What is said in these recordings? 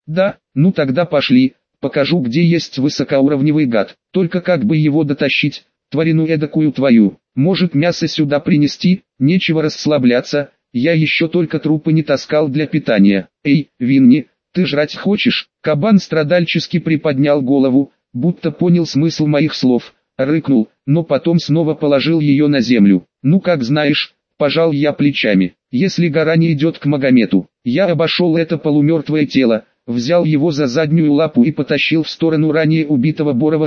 Да, ну тогда пошли, покажу, где есть высокоуровневый гад, только как бы его дотащить, тварину эдакую твою, может мясо сюда принести, нечего расслабляться, я еще только трупы не таскал для питания. Эй, Винни, ты жрать хочешь? Кабан страдальчески приподнял голову, будто понял смысл моих слов, рыкнул, но потом снова положил ее на землю. Ну как знаешь, пожал я плечами. Если гора не идет к Магомету, я обошел это полумертвое тело, взял его за заднюю лапу и потащил в сторону ранее убитого Борова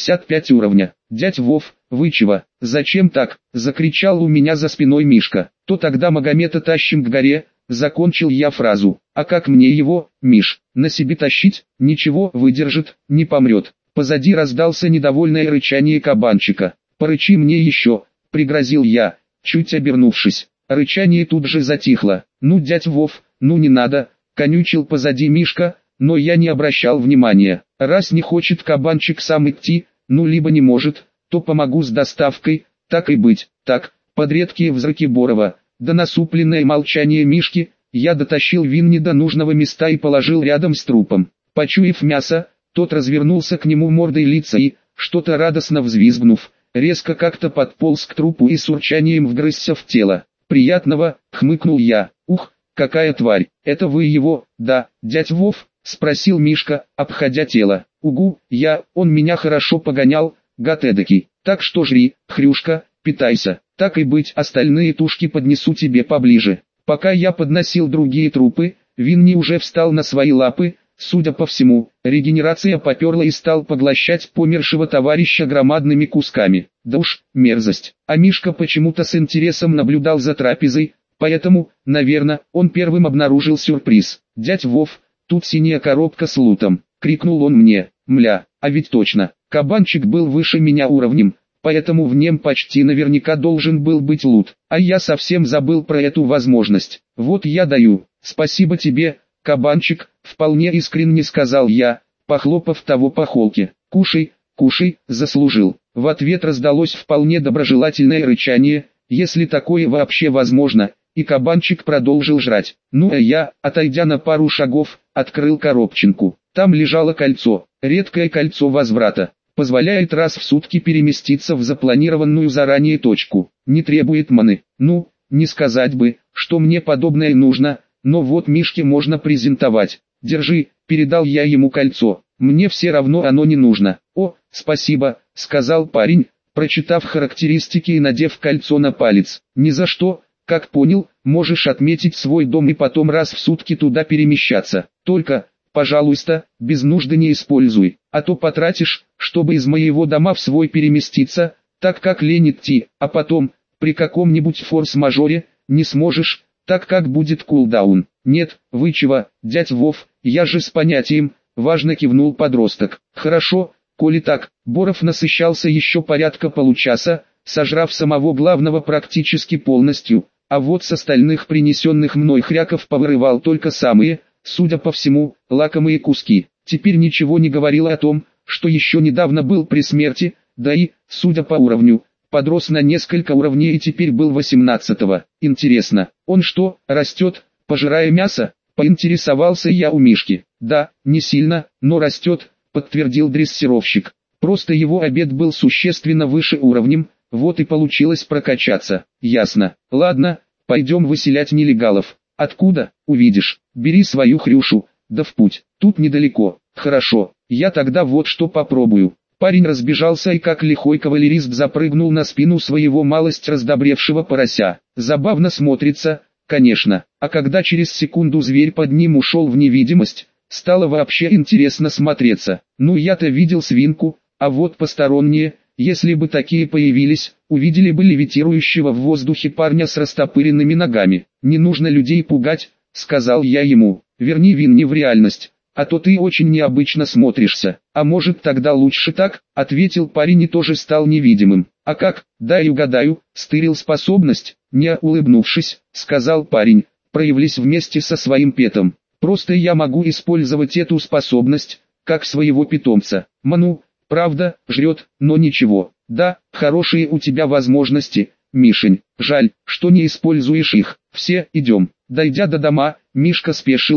65 уровня. «Дядь Вов, вы чего? Зачем так?» – закричал у меня за спиной Мишка. «То тогда Магомета тащим к горе», – закончил я фразу. «А как мне его, Миш, на себе тащить? Ничего, выдержит, не помрет». Позади раздался недовольное рычание кабанчика. «Порычи мне еще», – пригрозил я, чуть обернувшись. Рычание тут же затихло. «Ну, дядь Вов, ну не надо», – конючил позади Мишка, но я не обращал внимания. Раз не хочет кабанчик сам идти, ну либо не может, то помогу с доставкой, так и быть. Так, под редкие взрыки Борова, да насупленное молчание Мишки, я дотащил Винни до нужного места и положил рядом с трупом. Почуяв мясо, тот развернулся к нему мордой лица и, что-то радостно взвизгнув, резко как-то подполз к трупу и с урчанием вгрызся в тело. «Приятного», — хмыкнул я. «Ух, какая тварь, это вы его?» «Да, дядь Вов», — спросил Мишка, обходя тело. «Угу, он меня хорошо погонял, гад эдакий. Так что жри, хрюшка, питайся, так и быть, остальные тушки поднесу тебе поближе». Пока я подносил другие трупы, Винни уже встал на свои лапы, судя по всему, регенерация поперла и стал поглощать помершего товарища громадными кусками. Да уж, мерзость. А Мишка почему-то с интересом наблюдал за трапезой, поэтому, наверное, он первым обнаружил сюрприз. «Дядь Вов, тут синяя коробка с лутом», — крикнул он мне. «Мля, а ведь точно, кабанчик был выше меня уровнем, поэтому в нем почти наверняка должен был быть лут, а я совсем забыл про эту возможность. Вот я даю, спасибо тебе, кабанчик», — вполне искренне сказал я, похлопав того по холке. «Кушай, кушай, заслужил». В ответ раздалось вполне доброжелательное рычание, если такое вообще возможно, и кабанчик продолжил жрать. Ну а я, отойдя на пару шагов, открыл коробчинку. Там лежало кольцо, редкое кольцо возврата. Позволяет раз в сутки переместиться в запланированную заранее точку. Не требует маны. Ну, не сказать бы, что мне подобное нужно, но вот Мишке можно презентовать. «Держи», передал я ему кольцо. «Мне все равно оно не нужно». «О, спасибо», сказал парень, прочитав характеристики и надев кольцо на палец. «Ни за что, как понял, можешь отметить свой дом и потом раз в сутки туда перемещаться. Только, пожалуйста, без нужды не используй, а то потратишь, чтобы из моего дома в свой переместиться, так как лень идти, а потом, при каком-нибудь форс-мажоре, не сможешь, так как будет кулдаун». «Нет, вы чего, дядь Вов, я же с понятием», важно кивнул подросток. «Хорошо, коли так». Боров насыщался еще порядка получаса, сожрав самого главного практически полностью, а вот с остальных принесенных мной хряков повырывал только самые, судя по всему, лакомые куски. Теперь ничего не говорило о том, что еще недавно был при смерти, да и, судя по уровню, подрос на несколько уровней и теперь был 18-го. Интересно, он что, растет, пожирая мясо? Поинтересовался я у Мишки. «Да, не сильно, но растет», подтвердил дрессировщик. «Просто его обед был существенно выше уровнем, вот и получилось прокачаться». «Ясно. Ладно, пойдем выселять нелегалов». «Откуда? Увидишь. Бери свою хрюшу, да в путь. Тут недалеко». «Хорошо, я тогда вот что попробую». Парень разбежался и как лихой кавалерист запрыгнул на спину своего малость раздобревшего порося. Забавно смотрится, конечно, а когда через секунду зверь под ним ушел в невидимость, стало вообще интересно смотреться. Ну я-то видел свинку, а вот посторонние, если бы такие появились, увидели бы левитирующего в воздухе парня с растопыренными ногами. «Не нужно людей пугать», — сказал я ему, — «верни Винни в реальность, а то ты очень необычно смотришься». «А может тогда лучше так?» — ответил парень и тоже стал невидимым. «А как, дай угадаю, стырил способность?» Не улыбнувшись, сказал парень, «проявились вместе со своим петом. Просто я могу использовать эту способность, как своего питомца. Ману, правда, жрет, но ничего. Да, хорошие у тебя возможности, Мишень. Жаль, что не используешь их. Все, идем». Дойдя до дома, Мишка спешился,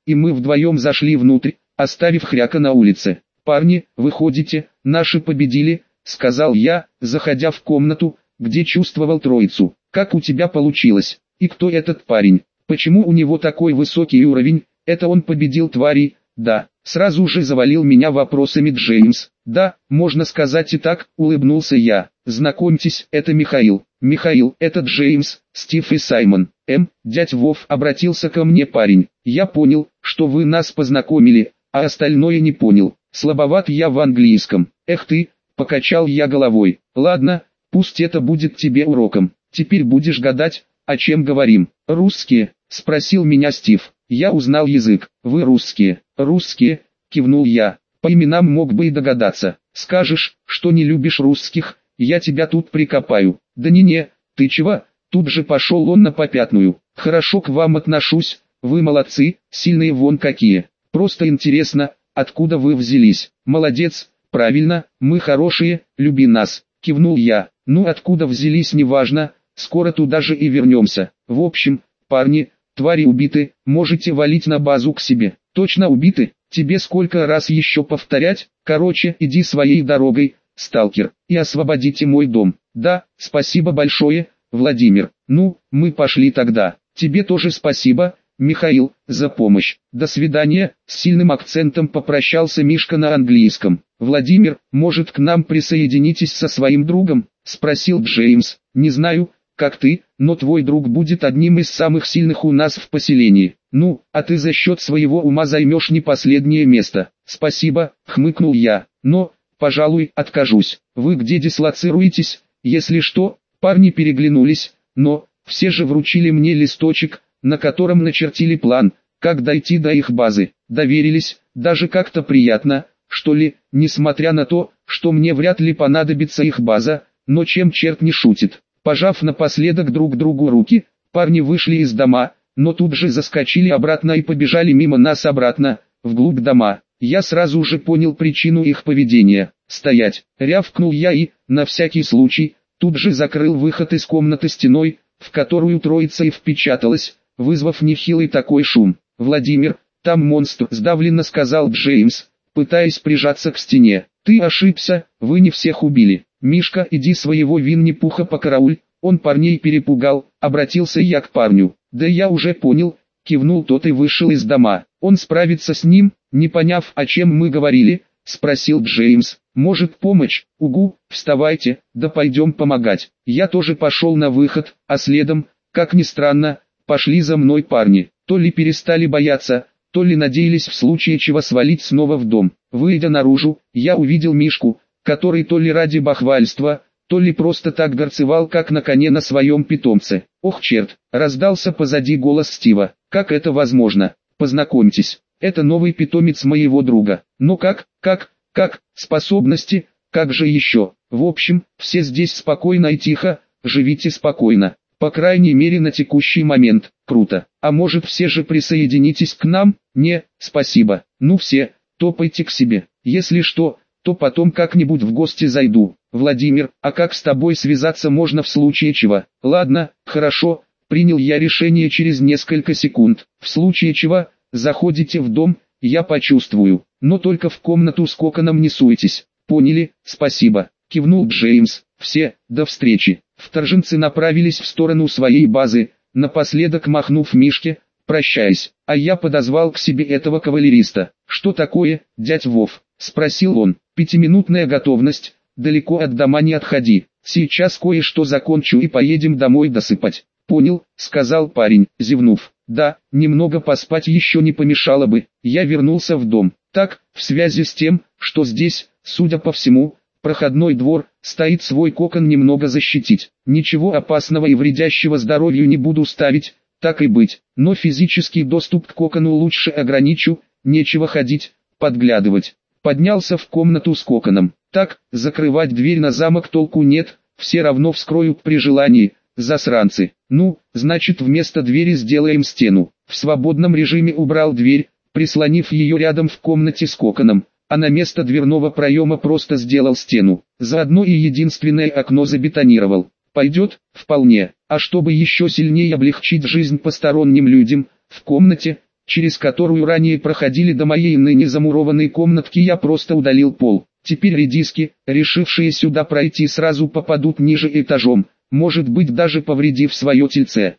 и мы вдвоем зашли внутрь, оставив Хряка на улице. «Парни, выходите, наши победили», — сказал я, заходя в комнату, где чувствовал троицу. «Как у тебя получилось? И кто этот парень? Почему у него такой высокий уровень? Это он победил тварей?» «Да», — сразу же завалил меня вопросами Джеймс. «Да, можно сказать и так», — улыбнулся я. «Знакомьтесь, это Михаил». «Михаил, это Джеймс, Стив и Саймон». «Дядь Вов», — обратился ко мне парень. «Я понял, что вы нас познакомили, а остальное не понял. Слабоват я в английском». «Эх ты», — покачал я головой. «Ладно, пусть это будет тебе уроком. Теперь будешь гадать, о чем говорим». «Русские?» — спросил меня Стив. Я узнал язык. «Вы русские?» «Русские», — кивнул я. «По именам мог бы и догадаться. Скажешь, что не любишь русских, я тебя тут прикопаю». «Да не-не, ты чего?» Тут же пошел он на попятную. «Хорошо к вам отношусь, вы молодцы, сильные вон какие. Просто интересно, откуда вы взялись?» «Молодец, правильно, мы хорошие, люби нас», — кивнул я. «Ну откуда взялись неважно, скоро туда же и вернемся. В общем, парни, твари убиты, можете валить на базу к себе». «Точно убиты? Тебе сколько раз еще повторять? Короче, иди своей дорогой, сталкер, и освободите мой дом». «Да, спасибо большое, Владимир. Ну, мы пошли тогда. Тебе тоже спасибо, Михаил, за помощь. До свидания», — с сильным акцентом попрощался Мишка на английском. «Владимир, может, к нам присоединитесь со своим другом?» — спросил Джеймс. «Не знаю, как ты, но твой друг будет одним из самых сильных у нас в поселении. Ну, а ты за счет своего ума займешь не последнее место». «Спасибо», — хмыкнул я. «Но, пожалуй, откажусь. Вы где дислоцируетесь, если что?» Парни переглянулись, но все же вручили мне листочек, на котором начертили план, как дойти до их базы. Доверились, даже как-то приятно, что ли, несмотря на то, что мне вряд ли понадобится их база, но чем черт не шутит. Пожав напоследок друг другу руки, парни вышли из дома, но тут же заскочили обратно и побежали мимо нас обратно, вглубь дома. Я сразу же понял причину их поведения. «Стоять!» — рявкнул я и, на всякий случай, тут же закрыл выход из комнаты стеной, в которую троица и впечаталась, вызвав нехилый такой шум. «Владимир, там монстр», — сдавленно сказал Джеймс, пытаясь прижаться к стене. «Ты ошибся, вы не всех убили. Мишка, иди своего Винни-Пуха покарауль, он парней перепугал», — обратился я к парню. «Да я уже понял», — кивнул тот и вышел из дома. «Он справится с ним?» Не поняв, о чем мы говорили, спросил Джеймс. «Может помочь? Угу, вставайте, да пойдем помогать». Я тоже пошел на выход, а следом, как ни странно, пошли за мной парни. То ли перестали бояться, то ли надеялись в случае чего свалить снова в дом. Выйдя наружу, я увидел Мишку, который то ли ради бахвальства, то ли просто так горцевал как на коне на своем питомце. «Ох черт!» — раздался позади голос Стива. «Как это возможно? Познакомьтесь, это новый питомец моего друга». «Ну как, способности, как же еще?» «В общем, все здесь спокойно и тихо, живите спокойно. По крайней мере на текущий момент. Круто. А может все же присоединитесь к нам?» «Не, спасибо. Ну все, топайте к себе. Если что, то потом как-нибудь в гости зайду». «Владимир, а как с тобой связаться можно в случае чего?» «Ладно, хорошо», принял я решение через несколько секунд. «В случае чего, заходите в дом, я почувствую, но только в комнату с коконом не суетесь». «Поняли, спасибо», кивнул Джеймс. «Все, до встречи». Вторженцы направились в сторону своей базы, напоследок махнув Мишке, прощаясь, а я подозвал к себе этого кавалериста. «Что такое, дядь Вов?» — спросил он. «Пятиминутная готовность, далеко от дома не отходи, сейчас кое-что закончу и поедем домой досыпать». «Понял», — сказал парень, зевнув. «Да, немного поспать еще не помешало бы». Я вернулся в дом. Так, в связи с тем, что здесь, судя по всему, проходной двор, стоит свой кокон немного защитить. Ничего опасного и вредящего здоровью не буду ставить, так и быть. Но физический доступ к кокону лучше ограничу, нечего ходить, подглядывать. Поднялся в комнату с коконом. Так, закрывать дверь на замок толку нет, все равно вскроют при желании, засранцы. Ну, значит вместо двери сделаем стену. В свободном режиме убрал дверь, прислонив ее рядом в комнате с коконом, а на место дверного проема просто сделал стену. Заодно и единственное окно забетонировал. Пойдет? Вполне. А чтобы еще сильнее облегчить жизнь посторонним людям, в комнате, через которую ранее проходили до моей ныне замурованной комнатки, я просто удалил пол. Теперь редиски, решившие сюда пройти, сразу попадут ниже этажом, может быть даже повредив свое тельце.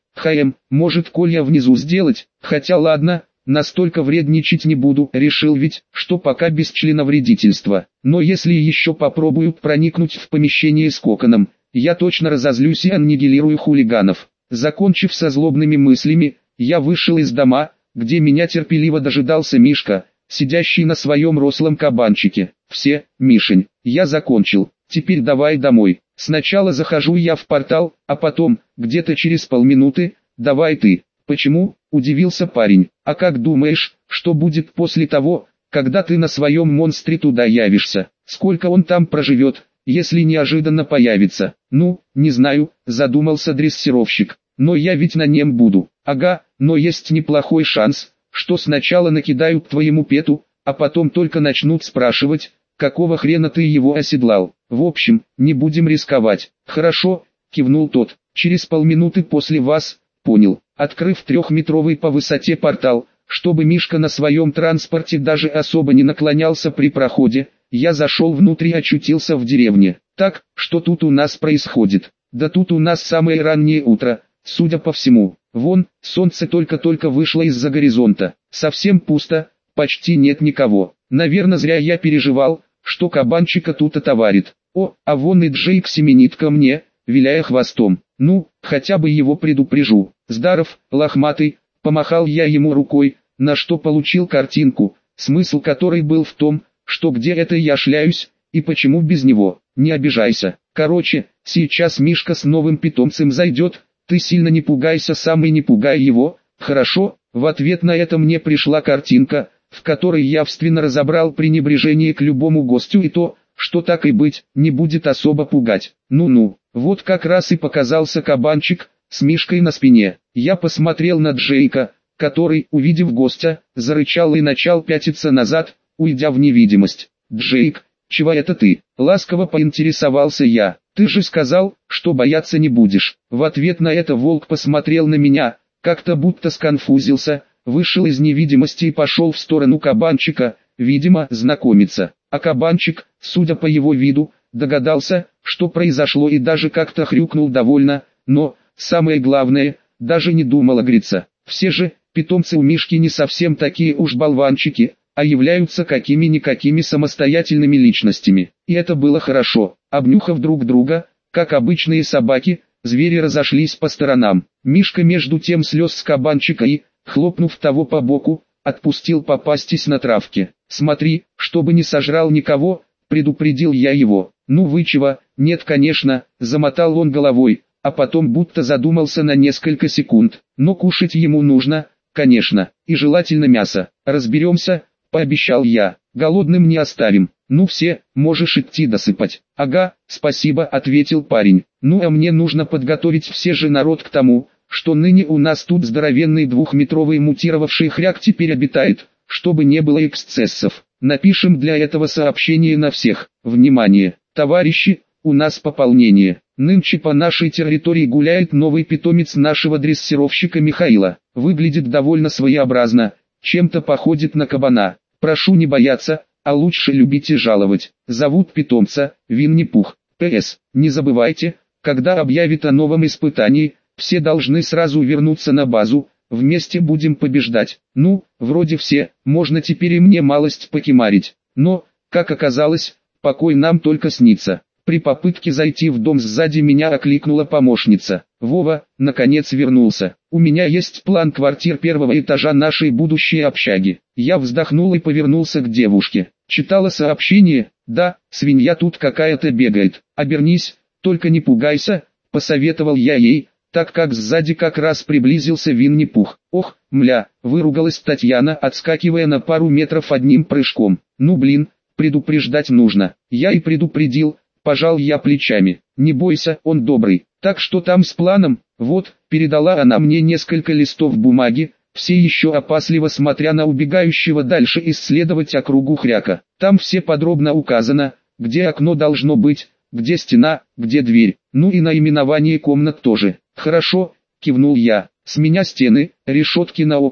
Может колья внизу сделать, хотя ладно, настолько вредничать не буду, решил ведь, что пока без членовредительства. Но если еще попробуют проникнуть в помещение с коконом, я точно разозлюсь и аннигилирую хулиганов. Закончив со злобными мыслями, я вышел из дома, где меня терпеливо дожидался Мишка, сидящий на своем рослом кабанчике. Все, Мишень, я закончил, теперь давай домой. Сначала захожу я в портал, а потом, где-то через полминуты, давай ты. Почему? Удивился парень. А как думаешь, что будет после того, когда ты на своем монстре туда явишься? Сколько он там проживет, если неожиданно появится? Ну, не знаю, задумался дрессировщик. Но я ведь на нем буду. Ага, но есть неплохой шанс, что сначала накидают твоему пету, а потом только начнут спрашивать, какого хрена ты его оседлал. В общем, не будем рисковать. Хорошо, кивнул тот. Через полминуты после вас, понял. Открыв 3-метровый по высоте портал, чтобы Мишка на своем транспорте даже особо не наклонялся при проходе, я зашел внутрь и очутился в деревне. Так, что тут у нас происходит? Да тут у нас самое раннее утро, судя по всему. Вон, солнце только-только вышло из-за горизонта. Совсем пусто, почти нет никого. Наверное, зря я переживал, что кабанчика тут отоварит. О, а вон и Джейк семенит ко мне, виляя хвостом. Ну, хотя бы его предупрежу. Здаров, лохматый, помахал я ему рукой, на что получил картинку, смысл которой был в том, что где это я шляюсь, и почему без него. Не обижайся. Короче, сейчас Мишка с новым питомцем зайдет, ты сильно не пугайся сам и не пугай его, хорошо? В ответ на это мне пришла картинка, в которой явственно разобрал пренебрежение к любому гостю и то, что так и быть, не будет особо пугать. Ну-ну, вот как раз и показался кабанчик, с Мишкой на спине. Я посмотрел на Джейка, который, увидев гостя, зарычал и начал пятиться назад, уйдя в невидимость. «Джейк, чего это ты?» — ласково поинтересовался я. «Ты же сказал, что бояться не будешь». В ответ на это волк посмотрел на меня, как-то будто сконфузился, вышел из невидимости и пошел в сторону кабанчика, видимо, знакомиться. А кабанчик, судя по его виду, догадался, что произошло и даже как-то хрюкнул довольно, но, самое главное, даже не думал огриться. Все же, питомцы у Мишки не совсем такие уж болванчики, а являются какими-никакими самостоятельными личностями. И это было хорошо. Обнюхав друг друга, как обычные собаки, звери разошлись по сторонам. Мишка между тем слез с кабанчика и, хлопнув того по боку, отпустил попастись на травке. «Смотри, чтобы не сожрал никого», — предупредил я его. «Ну вы чего?» «Нет, конечно», — замотал он головой, а потом будто задумался на несколько секунд. «Но кушать ему нужно, конечно, и желательно мясо. Разберемся», — пообещал я. «Голодным не оставим. Ну все, можешь идти досыпать». «Ага, спасибо», — ответил парень. «Ну а мне нужно подготовить все же народ к тому, что ныне у нас тут здоровенный 2-метровый мутировавший хряк теперь обитает, чтобы не было эксцессов. Напишем для этого сообщение на всех. Внимание, товарищи, у нас пополнение. Нынче по нашей территории гуляет новый питомец нашего дрессировщика Михаила. Выглядит довольно своеобразно, чем-то походит на кабана. Прошу не бояться, а лучше любить и жаловать. Зовут питомца Винни-Пух. П.С. Не забывайте, когда объявит о новом испытании, все должны сразу вернуться на базу, вместе будем побеждать. Ну, вроде все, можно теперь и мне малость покемарить. Но, как оказалось, покой нам только снится. При попытке зайти в дом сзади меня окликнула помощница. «Вова, наконец вернулся. У меня есть план квартир первого этажа нашей будущей общаги». Я вздохнул и повернулся к девушке. «Читала сообщение?» «Да, свинья тут какая-то бегает. Обернись, только не пугайся», — посоветовал я ей, так как сзади как раз приблизился Винни-Пух. «Ох, мля», — выругалась Татьяна, отскакивая на пару метров одним прыжком. «Ну блин, предупреждать нужно». Я и предупредил, пожал я плечами. «Не бойся, он добрый». «Так что там с планом?» «Вот», — передала она мне несколько листов бумаги, все еще опасливо смотря на убегающего дальше исследовать округу хряка. Там все подробно указано, где окно должно быть, где стена, где дверь, ну и наименование комнат тоже. «Хорошо», — кивнул я, — «с меня стены, решетки на окнах,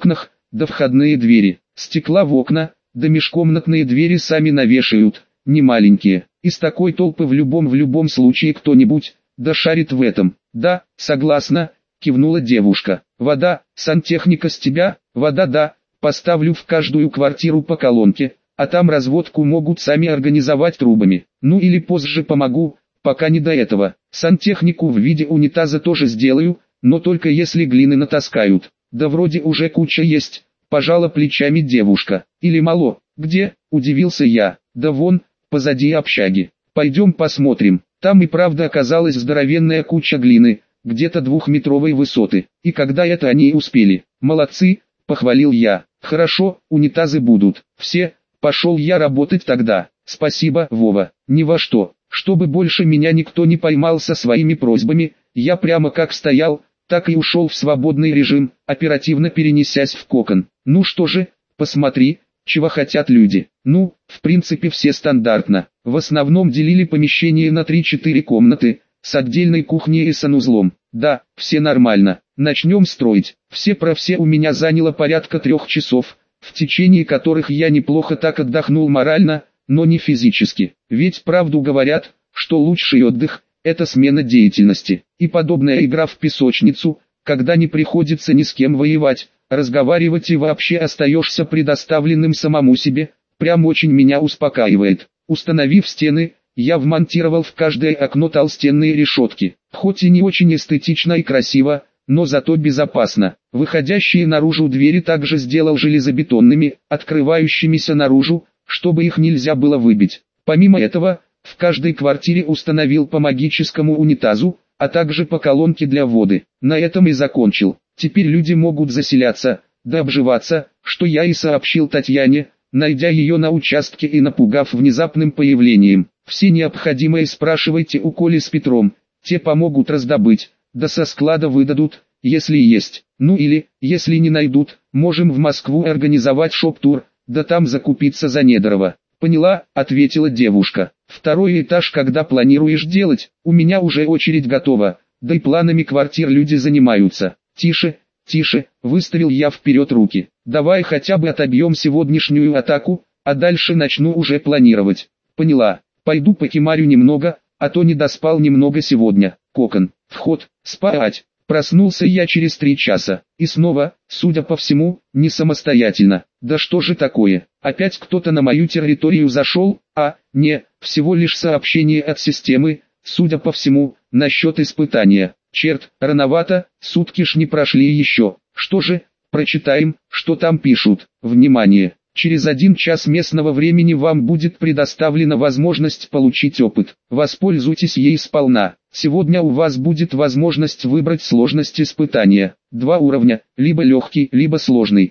да входные двери, стекла в окна, да межкомнатные двери сами навешают, не маленькие. Из такой толпы в любом случае кто-нибудь, да шарит в этом. Да, согласна, кивнула девушка. Вода, сантехника с тебя, вода да, поставлю в каждую квартиру по колонке, а там разводку могут сами организовать трубами. Ну или позже помогу, пока не до этого. Сантехнику в виде унитаза тоже сделаю, но только если глины натаскают. Да вроде уже куча есть, пожала плечами девушка. Или мало, где, удивился я. Да вон, позади общаги. Пойдем посмотрим. Там и правда оказалась здоровенная куча глины, где-то 2-метровой высоты. И когда это они успели? Молодцы, похвалил я. Хорошо, унитазы будут. Все, пошел я работать тогда. Спасибо, Вова. Ни во что. Чтобы больше меня никто не поймал со своими просьбами, я прямо как стоял, так и ушел в свободный режим, оперативно перенесясь в кокон. Ну что же, посмотри, чего хотят люди. Ну, в принципе все стандартно. В основном делили помещение на 3-4 комнаты, с отдельной кухней и санузлом. Да, все нормально. Начнем строить. Все про все у меня заняло порядка 3 часов, в течение которых я неплохо так отдохнул морально, но не физически. Ведь правду говорят, что лучший отдых – это смена деятельности. И подобная игра в песочницу, когда не приходится ни с кем воевать, разговаривать и вообще остаешься предоставленным самому себе, прям очень меня успокаивает. Установив стены, я вмонтировал в каждое окно толстенные решетки. Хоть и не очень эстетично и красиво, но зато безопасно. Выходящие наружу двери также сделал железобетонными, открывающимися наружу, чтобы их нельзя было выбить. Помимо этого, в каждой квартире установил по магическому унитазу, а также по колонке для воды. На этом и закончил. Теперь люди могут заселяться, да обживаться, что я и сообщил Татьяне, найдя ее на участке и напугав внезапным появлением. Все необходимое спрашивайте у Коли с Петром, те помогут раздобыть, да со склада выдадут, если есть. Ну или, если не найдут, можем в Москву организовать шоп-тур, да там закупиться за недорого. Поняла, ответила девушка. 2-й этаж когда планируешь делать? У меня уже очередь готова, да и планами квартир люди занимаются. Тише, тише, выставил я вперед руки. Давай хотя бы отобьем сегодняшнюю атаку, а дальше начну уже планировать. Поняла, пойду покемарю немного, а то не доспал немного сегодня. Кокон, вход, спать. Проснулся я через 3 часа, и снова, судя по всему, не самостоятельно. Да что же такое, опять кто-то на мою территорию зашел, не, всего лишь сообщение от системы, судя по всему, насчет испытания. Черт, рановато, сутки ж не прошли еще. Что же, прочитаем, что там пишут. Внимание! Через 1 час местного времени вам будет предоставлена возможность получить опыт. Воспользуйтесь ей сполна. Сегодня у вас будет возможность выбрать сложность испытания. 2 уровня, либо легкий, либо сложный.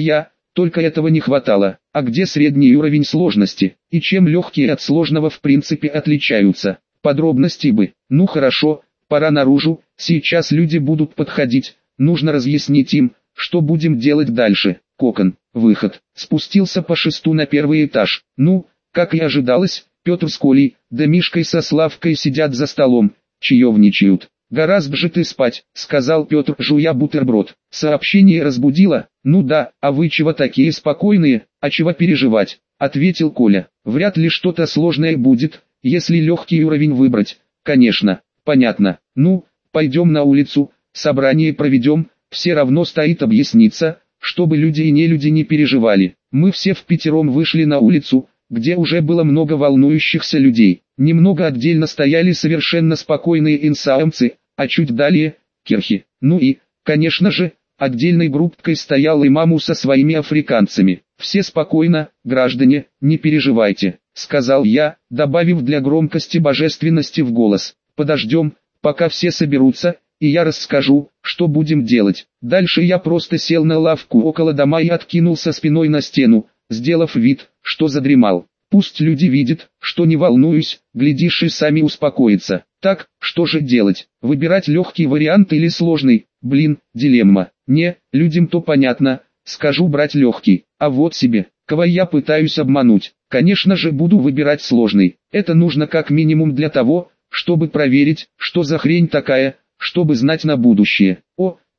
Только этого не хватало. А где средний уровень сложности? И чем легкие от сложного в принципе отличаются? Подробности бы. Ну хорошо, пора наружу, сейчас люди будут подходить. Нужно разъяснить им, что будем делать дальше. Кокон, выход. Спустился по шесту на 1-й этаж. Ну, как и ожидалось, Петр с Колей, да Мишкой со Славкой сидят за столом, чаевничают. «Гораздо же ты спать», — сказал Петр, жуя бутерброд. «Сообщение разбудило?» «Ну да, а вы чего такие спокойные, а чего переживать?» — ответил Коля. «Вряд ли что-то сложное будет, если легкий уровень выбрать». «Конечно, понятно. Ну, пойдем на улицу, собрание проведем, все равно стоит объясниться, чтобы люди и нелюди не переживали». Мы все впятером вышли на улицу, где уже было много волнующихся людей. Немного отдельно стояли совершенно спокойные инсаамцы, а чуть далее – кирхи. Ну и, конечно же, отдельной группкой стоял имаму со своими африканцами. «Все спокойно, граждане, не переживайте», – сказал я, добавив для громкости божественности в голос. «Подождем, пока все соберутся, и я расскажу, что будем делать». Дальше я просто сел на лавку около дома и откинулся спиной на стену, сделав вид, что задремал. Пусть люди видят, что не волнуюсь, глядишь и сами успокоятся. Так, что же делать? Выбирать легкий вариант или сложный? Блин, дилемма. Не, людям-то понятно, скажу брать легкий, а вот себе, кого я пытаюсь обмануть. Конечно же буду выбирать сложный. Это нужно как минимум для того, чтобы проверить, что за хрень такая, чтобы знать на будущее.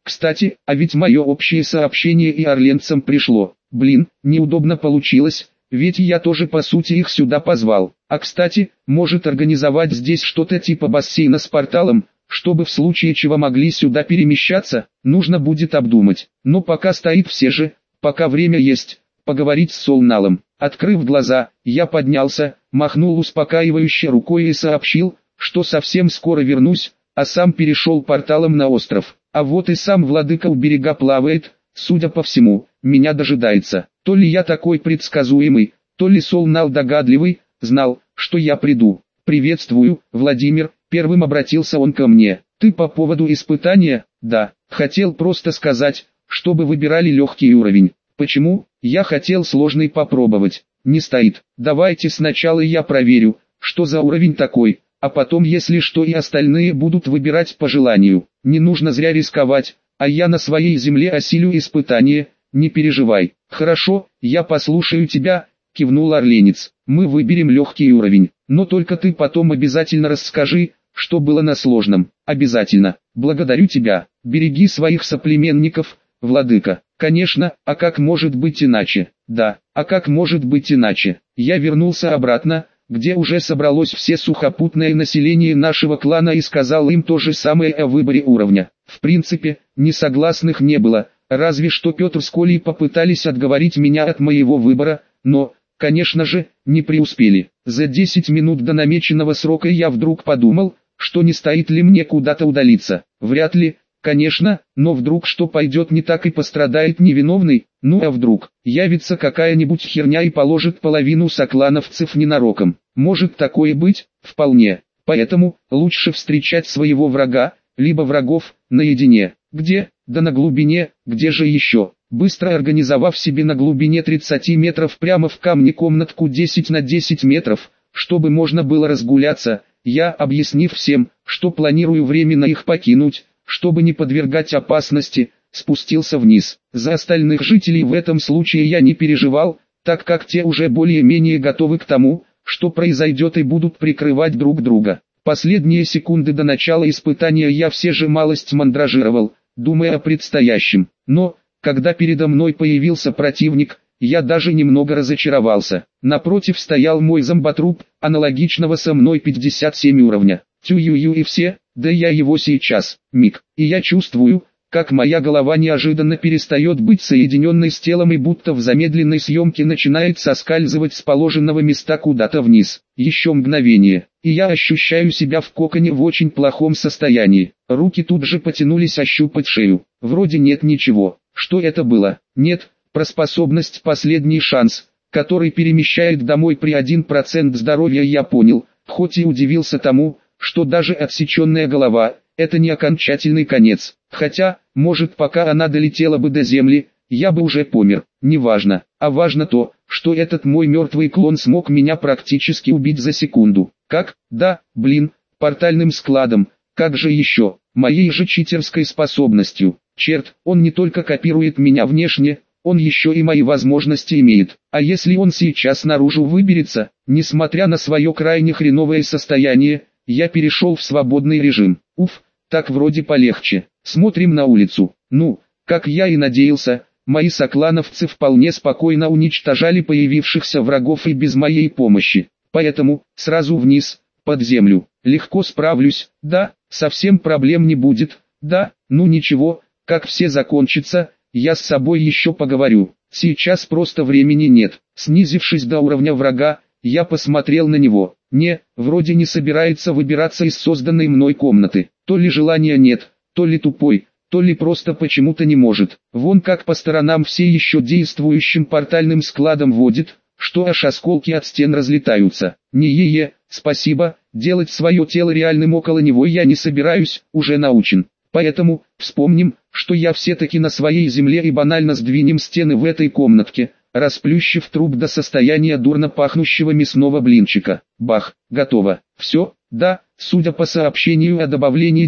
Кстати, а ведь мое общее сообщение и орленцам пришло. Блин, неудобно получилось, ведь я тоже по сути их сюда позвал. А кстати, может организовать здесь что-то типа бассейна с порталом, чтобы в случае чего могли сюда перемещаться, нужно будет обдумать. Но пока стоит все же, пока время есть, поговорить с Солналом. Открыв глаза, я поднялся, махнул успокаивающе рукой и сообщил, что совсем скоро вернусь, а сам перешел порталом на остров. А вот и сам владыка у берега плавает, судя по всему, меня дожидается. То ли я такой предсказуемый, то ли Солнал догадливый, знал, что я приду. «Приветствую, Владимир», первым обратился он ко мне. «Ты по поводу испытания?» «Да, хотел просто сказать, чтобы выбирали легкий уровень». «Почему?» «Я хотел сложный попробовать». «Не стоит. Давайте сначала я проверю, что за уровень такой, а потом если что и остальные будут выбирать по желанию. Не нужно зря рисковать, а я на своей земле осилю испытание, не переживай». «Хорошо, я послушаю тебя», — кивнул орленец. «Мы выберем легкий уровень, но только ты потом обязательно расскажи, что было на сложном». «Обязательно. Благодарю тебя. Береги своих соплеменников, владыка». «Конечно, а как может быть иначе?» «Да, а как может быть иначе?» Я вернулся обратно, где уже собралось все сухопутное население нашего клана и сказал им то же самое о выборе уровня. В принципе, несогласных не было, разве что Петр с Колей попытались отговорить меня от моего выбора, но, конечно же, не преуспели. За 10 минут до намеченного срока я вдруг подумал, что не стоит ли мне куда-то удалиться. Вряд ли, конечно, но вдруг что пойдет не так и пострадает невиновный, ну а вдруг явится какая-нибудь херня и положит половину соклановцев ненароком. Может такое быть? Вполне. Поэтому лучше встречать своего врага, либо врагов, наедине. Где? Да на глубине, где же еще? Быстро организовав себе на глубине 30 метров прямо в камне комнатку 10 на 10 метров, чтобы можно было разгуляться, я, объяснив всем, что планирую временно их покинуть, чтобы не подвергать опасности, спустился вниз. За остальных жителей в этом случае я не переживал, так как те уже более-менее готовы к тому, что произойдет и будут прикрывать друг друга. Последние секунды до начала испытания я все же малость мандражировал, думая о предстоящем. Но, когда передо мной появился противник, я даже немного разочаровался. Напротив стоял мой зомботруп, аналогичного со мной 57 уровня. Тю-ю-ю и все, да я его сейчас, миг. И я чувствую, как моя голова неожиданно перестает быть соединенной с телом и будто в замедленной съемке начинает соскальзывать с положенного места куда-то вниз. Еще мгновение, и я ощущаю себя в коконе в очень плохом состоянии. Руки тут же потянулись ощупать шею. Вроде нет ничего. Что это было? Нет, про способность «Последний шанс», который перемещает домой при 1% здоровья, я понял, хоть и удивился тому, что даже отсеченная голова – это не окончательный конец. Хотя, может, пока она долетела бы до земли, я бы уже помер. Неважно, а важно то, что этот мой мертвый клон смог меня практически убить за секунду. Как? Да, блин, портальным складом. Как же еще? Моей же читерской способностью. Черт, он не только копирует меня внешне, он еще и мои возможности имеет. А если он сейчас наружу выберется, несмотря на свое крайне хреновое состояние, я перешел в свободный режим. Уф, так вроде полегче. Смотрим на улицу. Ну, как я и надеялся, мои соклановцы вполне спокойно уничтожали появившихся врагов и без моей помощи. Поэтому, сразу вниз, под землю. Легко справлюсь, да, совсем проблем не будет, да, ну ничего, как все закончится, я с собой еще поговорю. Сейчас просто времени нет. Снизившись до уровня врага, я посмотрел на него. Не, вроде не собирается выбираться из созданной мной комнаты. То ли желания нет, то ли тупой, то ли просто почему-то не может. Вон как по сторонам все еще действующим портальным складом водит, что аж осколки от стен разлетаются. Не спасибо, делать свое тело реальным около него я не собираюсь, уже научен. Поэтому, вспомним, что я все-таки на своей земле и банально сдвинем стены в этой комнатке, расплющив труп до состояния дурно пахнущего мясного блинчика. Бах, готово. Все, да, судя по сообщению о добавлении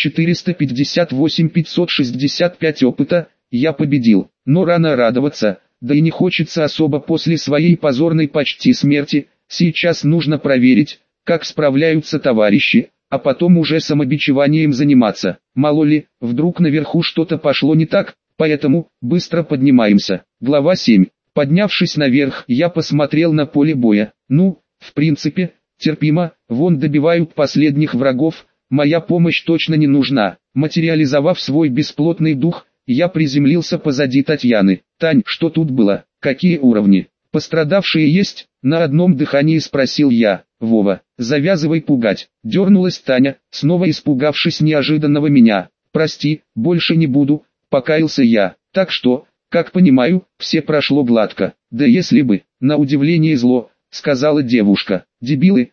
10458 565 опыта, я победил. Но рано радоваться, да и не хочется особо после своей позорной почти смерти. Сейчас нужно проверить, как справляются товарищи, а потом уже самобичеванием заниматься. Мало ли, вдруг наверху что-то пошло не так, поэтому быстро поднимаемся. Глава 7. Поднявшись наверх, я посмотрел на поле боя. Ну, в принципе, терпимо, вон добивают последних врагов, моя помощь точно не нужна. Материализовав свой бесплотный дух, я приземлился позади Татьяны. «Тань, что тут было? Какие уровни? Пострадавшие есть?» На одном дыхании спросил я. «Вова, завязывай пугать», — дернулась Таня, снова испугавшись неожиданного меня. «Прости, больше не буду», — покаялся я. «Так что, как понимаю, все прошло гладко». «Да если бы, на удивление зло», — сказала девушка. «Дебилы,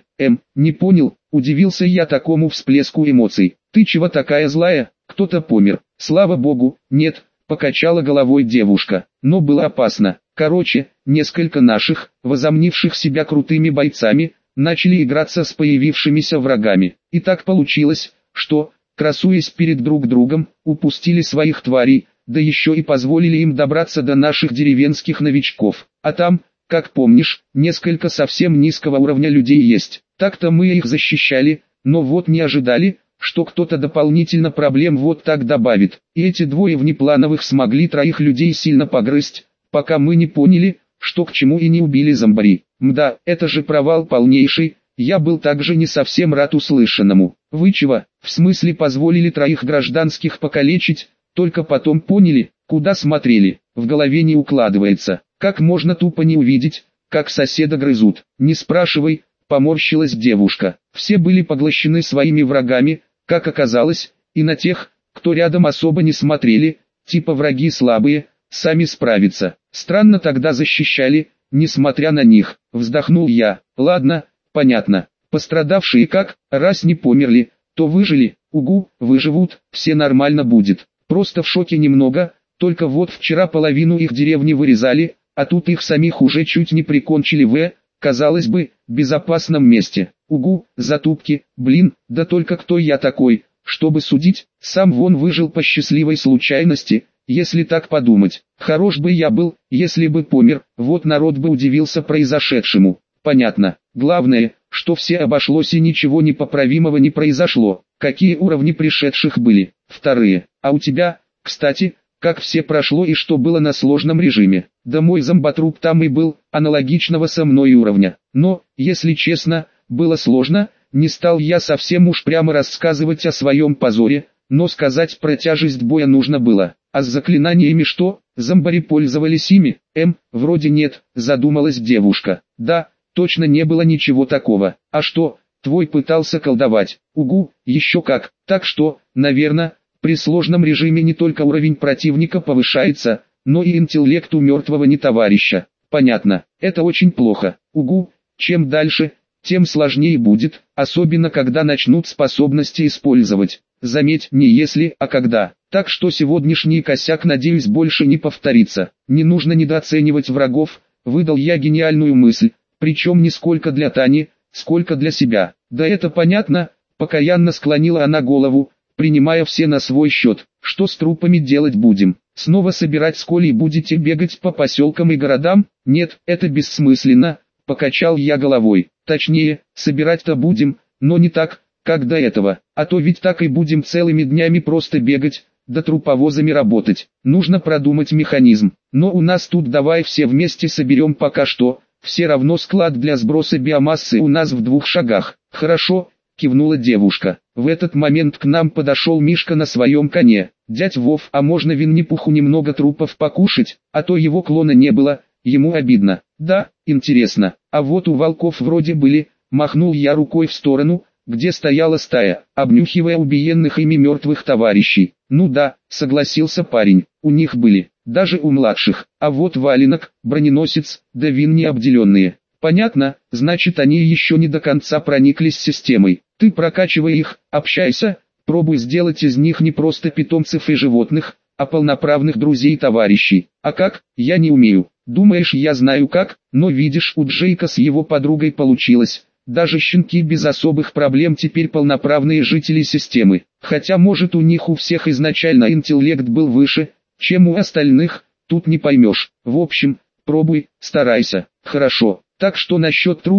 не понял», — удивился я такому всплеску эмоций. «Ты чего такая злая? Кто-то помер?» «Слава богу, нет», — покачала головой девушка. «Но было опасно. Короче, несколько наших, возомнивших себя крутыми бойцами, начали играться с появившимися врагами. И так получилось, что, красуясь перед друг другом, упустили своих тварей, да еще и позволили им добраться до наших деревенских новичков. А там, как помнишь, несколько совсем низкого уровня людей есть. Так-то мы их защищали, но вот не ожидали, что кто-то дополнительно проблем вот так добавит. И эти двое внеплановых смогли троих людей сильно погрызть, пока мы не поняли, что к чему, и не убили зомбари. Мда, это же провал полнейший, я был также не совсем рад услышанному. Вы чего, в смысле позволили троих гражданских покалечить, только потом поняли, куда смотрели, в голове не укладывается. Как можно тупо не увидеть, как соседа грызут? Не спрашивай, поморщилась девушка. Все были поглощены своими врагами, как оказалось, и на тех, кто рядом особо не смотрели, типа враги слабые, сами справиться. Странно тогда защищали, несмотря на них. Вздохнул я. Ладно, понятно. Пострадавшие как, раз не померли, то выжили. Угу, выживут, все нормально будет. Просто в шоке немного, только вот вчера половину их деревни вырезали, а тут их самих уже чуть не прикончили в, казалось бы, безопасном месте. Угу, затупки, блин, да только кто я такой, чтобы судить, сам вон выжил по счастливой случайности. Если так подумать, хорош бы я был, если бы помер, вот народ бы удивился произошедшему. Понятно, главное, что все обошлось и ничего непоправимого не произошло. Какие уровни пришедших были? Вторые. А у тебя, кстати, как все прошло и что было на сложном режиме? Да мой зомботруп там и был, аналогичного со мной уровня. Но, если честно, было сложно, не стал я совсем уж прямо рассказывать о своем позоре, но сказать про тяжесть боя нужно было. А с заклинаниями что, зомбари пользовались ими? Вроде нет, задумалась девушка. Да, точно не было ничего такого. А что, твой пытался колдовать? Угу, еще как. Так что, наверное, при сложном режиме не только уровень противника повышается, но и интеллект у мертвого не товарища. Понятно, это очень плохо. Угу, чем дальше, тем сложнее будет, особенно когда начнут способности использовать. Заметь, не если, а когда. Так что сегодняшний косяк, надеюсь, больше не повторится. Не нужно недооценивать врагов, выдал я гениальную мысль, причем не сколько для Тани, сколько для себя. Да это понятно, покаянно склонила она голову, принимая все на свой счет. Что с трупами делать будем? Снова собирать с Колей будете бегать по поселкам и городам? Нет, это бессмысленно, покачал я головой. Точнее, собирать-то будем, но не так, как до этого, а то ведь так и будем целыми днями просто бегать, да труповозами работать. Нужно продумать механизм. Но у нас тут давай все вместе соберем пока что, все равно склад для сброса биомассы у нас в 2 шагах. Хорошо, кивнула девушка. В этот момент к нам подошел Мишка на своем коне. Дядь Вов, а можно Винни-Пуху немного трупов покушать, а то его клона не было, ему обидно. Да, интересно, а вот у волков вроде были, махнул я рукой в сторону, где стояла стая, обнюхивая убиенных ими мертвых товарищей. Ну да, согласился парень, у них были, даже у младших, а вот валенок, броненосец, да Вин не обделенные. Понятно, значит они еще не до конца прониклись системой. Ты прокачивай их, общайся, пробуй сделать из них не просто питомцев и животных, а полноправных друзей и товарищей. А как? Я не умею. Думаешь, я знаю как? Но видишь, у Джейка с его подругой получилось. Даже щенки без особых проблем теперь полноправные жители системы. Хотя может у них у всех изначально интеллект был выше, чем у остальных, тут не поймешь. В общем, пробуй, старайся. Хорошо. Так что насчет трупов,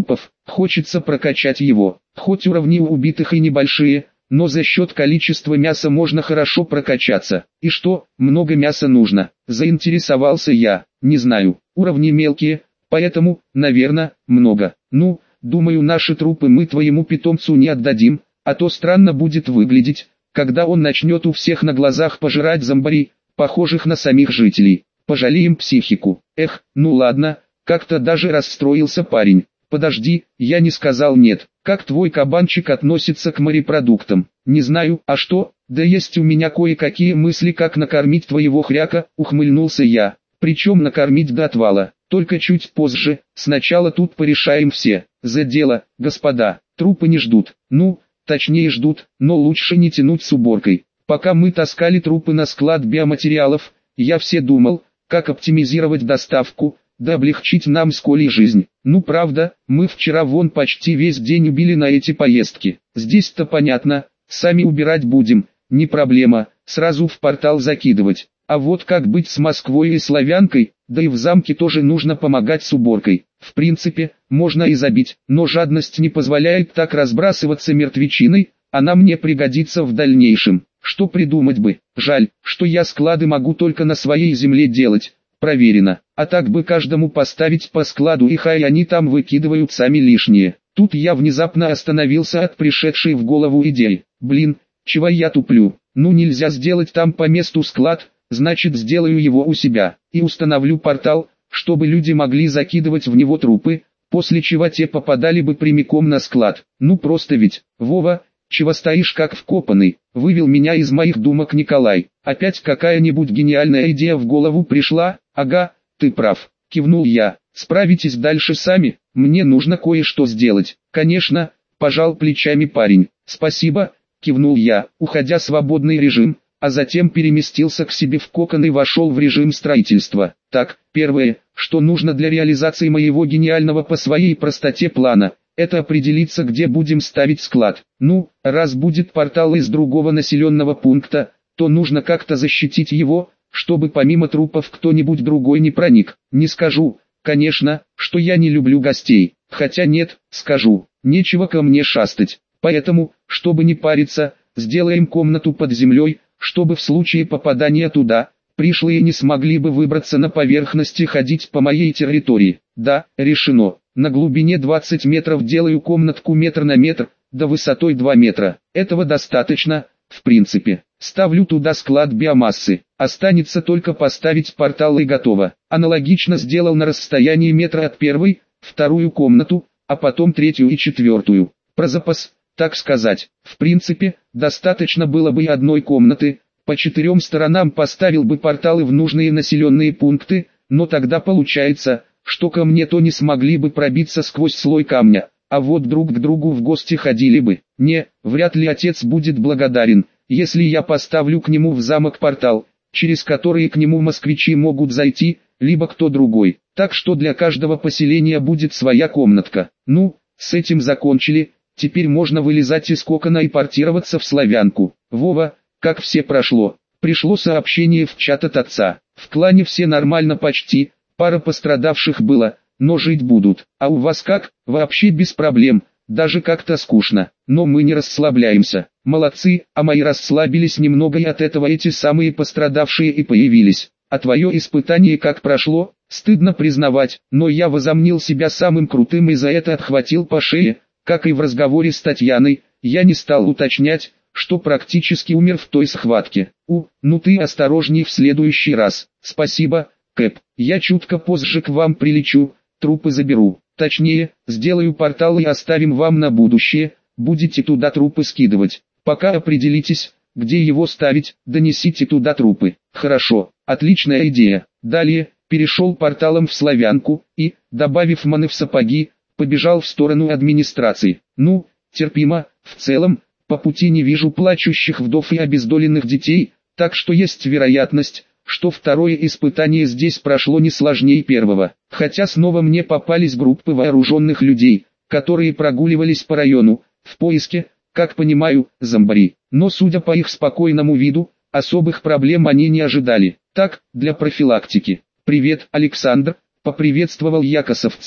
хочется прокачать его. Хоть уровни у убитых и небольшие, но за счет количества мяса можно хорошо прокачаться. И что, много мяса нужно? Заинтересовался я. Не знаю, уровни мелкие, поэтому, наверное, много. Ну, думаю, наши трупы мы твоему питомцу не отдадим, а то странно будет выглядеть, когда он начнет у всех на глазах пожирать зомбарей, похожих на самих жителей. Пожалеем психику. Эх, ну ладно, как-то даже расстроился парень. Подожди, я не сказал нет. Как твой кабанчик относится к морепродуктам? Не знаю, а что? Да есть у меня кое-какие мысли, как накормить твоего хряка, ухмыльнулся я. Причем накормить до отвала, только чуть позже, сначала тут порешаем все. За дело, господа, трупы не ждут. Ну, точнее ждут, но лучше не тянуть с уборкой. Пока мы таскали трупы на склад биоматериалов, я все думал, как оптимизировать доставку, да облегчить нам с Колей жизнь. Ну правда, мы вчера вон почти весь день убили на эти поездки. Здесь-то понятно, сами убирать будем, не проблема, сразу в портал закидывать. А вот как быть с Москвой и Славянкой, да и в замке тоже нужно помогать с уборкой. В принципе, можно и забить, но жадность не позволяет так разбрасываться мертвечиной, она мне пригодится в дальнейшем. Что придумать бы? Жаль, что я склады могу только на своей земле делать. Проверено. А так бы каждому поставить по складу и хай они там выкидывают сами лишнее. Тут я внезапно остановился от пришедшей в голову идеи. Блин, чего я туплю? Ну нельзя сделать там по месту склад, значит сделаю его у себя. И установлю портал, чтобы люди могли закидывать в него трупы, после чего те попадали бы прямиком на склад. Ну просто ведь, Вова, чего стоишь как вкопанный, вывел меня из моих думок Николай. Опять какая-нибудь гениальная идея в голову пришла? Ага, ты прав, кивнул я. Справитесь дальше сами, мне нужно кое-что сделать. Конечно, пожал плечами парень. Спасибо, кивнул я, уходя в свободный режим, а затем переместился к себе в кокон и вошел в режим строительства. Так, первое, что нужно для реализации моего гениального по своей простоте плана, это определиться, где будем ставить склад. Ну, раз будет портал из другого населенного пункта, то нужно как-то защитить его, чтобы помимо трупов кто-нибудь другой не проник. Не скажу, конечно, что я не люблю гостей, хотя нет, скажу, нечего ко мне шастать. Поэтому, чтобы не париться, сделаем комнату под землей, чтобы в случае попадания туда, пришлые не смогли бы выбраться на поверхность и ходить по моей территории. Да, решено. На глубине 20 метров делаю комнатку метр на метр, до высотой 2 метра. Этого достаточно, в принципе. Ставлю туда склад биомассы. Останется только поставить портал и готово. Аналогично сделал на расстоянии метра от первой, вторую комнату, а потом третью и четвертую. Про запас, так сказать. В принципе, достаточно было бы и одной комнаты. По 4 сторонам поставил бы порталы в нужные населенные пункты, но тогда получается, что ко мне то не смогли бы пробиться сквозь слой камня, а вот друг к другу в гости ходили бы. Не, вряд ли отец будет благодарен, если я поставлю к нему в замок портал, через который к нему москвичи могут зайти, либо кто другой. Так что для каждого поселения будет своя комнатка. Ну, с этим закончили, теперь можно вылезать из кокона и портироваться в Славянку. Вова, как все прошло? Пришло сообщение в чат от отца. В клане все нормально почти. Пара пострадавших было, но жить будут. А у вас как? Вообще без проблем, даже как-то скучно. Но мы не расслабляемся. Молодцы, а мои расслабились немного, и от этого эти самые пострадавшие и появились. А твое испытание как прошло? Стыдно признавать, но я возомнил себя самым крутым и за это отхватил по шее. Как и в разговоре с Татьяной, я не стал уточнять, что практически умер в той схватке. Ну ты осторожней в следующий раз. Спасибо, Кэп. Я чутко позже к вам прилечу, трупы заберу. Точнее, сделаю портал и оставим вам на будущее, будете туда трупы скидывать. Пока определитесь, где его ставить, донесите туда трупы. Хорошо, отличная идея. Далее, перешел порталом в Славянку и, добавив маны в сапоги, побежал в сторону администрации. Ну, терпимо, в целом, по пути не вижу плачущих вдов и обездоленных детей, так что есть вероятность, что второе испытание здесь прошло не сложнее первого. Хотя снова мне попались группы вооруженных людей, которые прогуливались по району, в поиске, как понимаю, зомбарей. Но судя по их спокойному виду, особых проблем они не ожидали. Так, для профилактики. «Привет, Александр», — поприветствовал я косовца,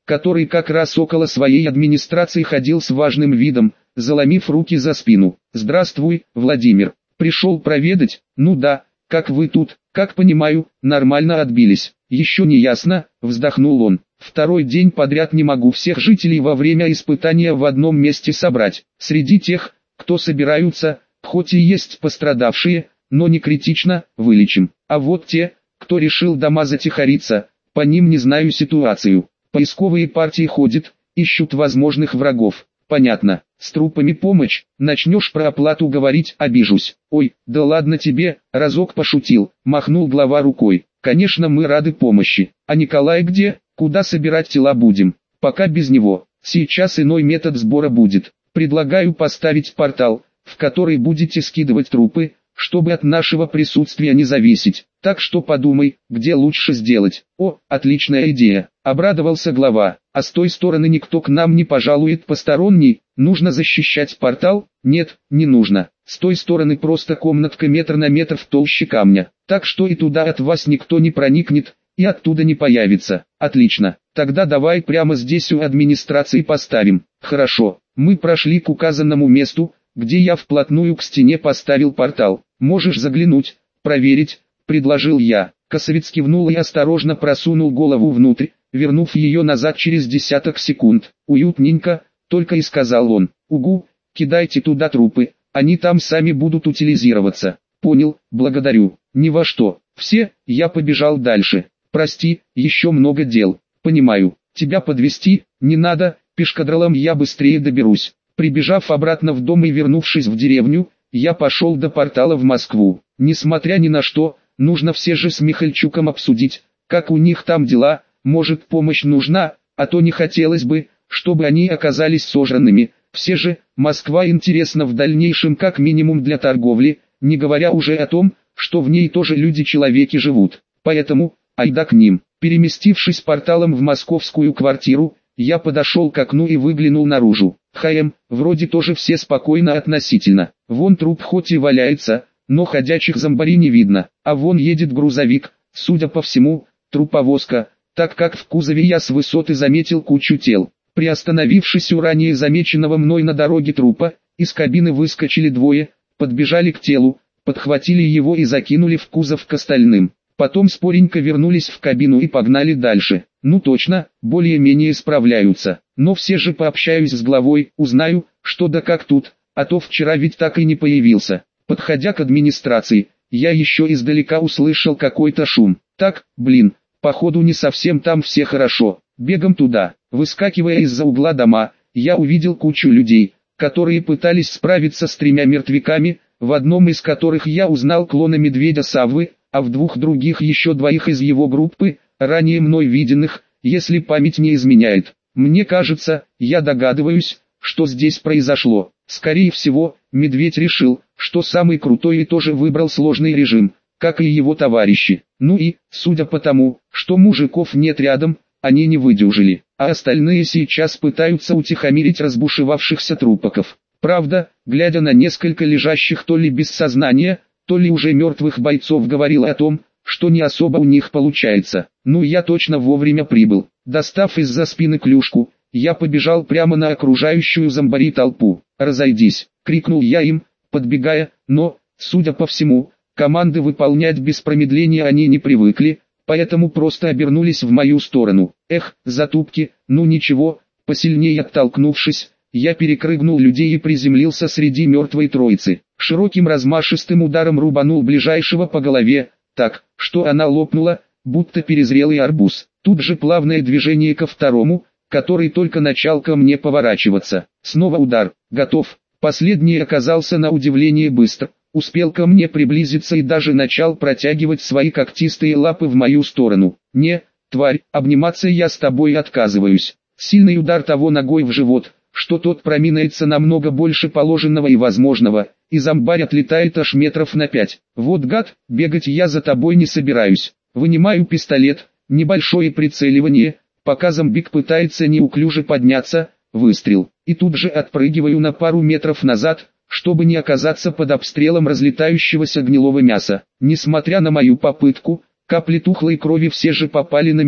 который как раз около своей администрации ходил с важным видом, заломив руки за спину. «Здравствуй, Владимир. Пришел проведать? Ну да, как вы тут, как понимаю, нормально отбились». «Еще не ясно», вздохнул он. «Второй день подряд не могу всех жителей во время испытания в одном месте собрать. Среди тех, кто собираются, хоть и есть пострадавшие, но не критично, вылечим. А вот те, кто решил дома затихариться, по ним не знаю ситуацию. Поисковые партии ходят, ищут возможных врагов». «Понятно. С трупами помощь, начнешь про оплату говорить, обижусь». «Ой, да ладно тебе», разок пошутил, махнул глава рукой. «Конечно мы рады помощи. А Николай где? Куда собирать тела будем? Пока без него. Сейчас иной метод сбора будет. Предлагаю поставить портал, в который будете скидывать трупы, чтобы от нашего присутствия не зависеть. Так что подумай, где лучше сделать». «О, отличная идея», обрадовался глава. «А с той стороны никто к нам не пожалует посторонний? Нужно защищать портал?» «Нет, не нужно. С той стороны просто комнатка метр на метр в толще камня. Так что и туда от вас никто не проникнет, и оттуда не появится». «Отлично. Тогда давай прямо здесь у администрации поставим». «Хорошо». Мы прошли к указанному месту, где я вплотную к стене поставил портал. «Можешь заглянуть, проверить», предложил я. Косовец кивнул и осторожно просунул голову внутрь, вернув ее назад через десяток секунд. «Уютненько», только и сказал он. «Угу, кидайте туда трупы, они там сами будут утилизироваться». «Понял, благодарю». «Ни во что». «Все, я побежал дальше». «Прости, еще много дел». «Понимаю. Тебя подвезти не надо, пешкадралом я быстрее доберусь». Прибежав обратно в дом и вернувшись в деревню, я пошел до портала в Москву. Несмотря ни на что, нужно все же с Михальчуком обсудить, как у них там дела, может помощь нужна, а то не хотелось бы, чтобы они оказались сожранными. Все же, Москва интересна в дальнейшем как минимум для торговли, не говоря уже о том, что в ней тоже люди-человеки живут. Поэтому, айда к ним. Переместившись порталом в московскую квартиру, я подошел к окну и выглянул наружу. Вроде тоже все спокойно относительно. Вон труп хоть и валяется, но ходячих зомбарей не видно. А вон едет грузовик, судя по всему, труповозка, так как в кузове я с высоты заметил кучу тел. Приостановившись у ранее замеченного мной на дороге трупа, из кабины выскочили двое, подбежали к телу, подхватили его и закинули в кузов к остальным. Потом споренько вернулись в кабину и погнали дальше. Ну точно, более-менее справляются. Но все же пообщаюсь с главой, узнаю, что да как тут, а то вчера ведь так и не появился. Подходя к администрации, я еще издалека услышал какой-то шум. Так, походу не совсем там все хорошо. Бегом туда, выскакивая из-за угла дома, я увидел кучу людей, которые пытались справиться с 3 мертвяками, в одном из которых я узнал клона медведя Саввы, а в 2 других еще 2 из его группы, ранее мной виденных, если память не изменяет. Мне кажется, я догадываюсь, что здесь произошло. Скорее всего, медведь решил, что самый крутой и тоже выбрал сложный режим, как и его товарищи. Ну и, судя по тому, что мужиков нет рядом, они не выдержали, а остальные сейчас пытаются утихомирить разбушевавшихся трупаков. Правда, глядя на несколько лежащих то ли без сознания, то ли уже мертвых бойцов, говорил о том, что не особо у них получается. Ну я точно вовремя прибыл. Достав из-за спины клюшку, я побежал прямо на окружающую зомбари толпу. «Разойдись!» — крикнул я им, подбегая, но, судя по всему, команды выполнять без промедления они не привыкли, поэтому просто обернулись в мою сторону. Эх, затупки, ну ничего, посильнее оттолкнувшись, я перекрыгнул людей и приземлился среди мертвой троицы. Широким размашистым ударом рубанул ближайшего по голове, так, что она лопнула, будто перезрелый арбуз. Тут же плавное движение ко второму, который только начал ко мне поворачиваться. Снова удар, готов. Последний оказался на удивление быстр, успел ко мне приблизиться и даже начал протягивать свои когтистые лапы в мою сторону. «Не, тварь, обниматься я с тобой отказываюсь». Сильный удар того ногой в живот, что тот проминается намного больше положенного и возможного, и зомбарь отлетает аж метров на 5. «Вот гад, бегать я за тобой не собираюсь». Вынимаю пистолет, небольшое прицеливание, пока зомбик пытается неуклюже подняться, выстрел, и тут же отпрыгиваю на пару метров назад, чтобы не оказаться под обстрелом разлетающегося гнилого мяса. Несмотря на мою попытку, капли тухлой крови все же попали на меня.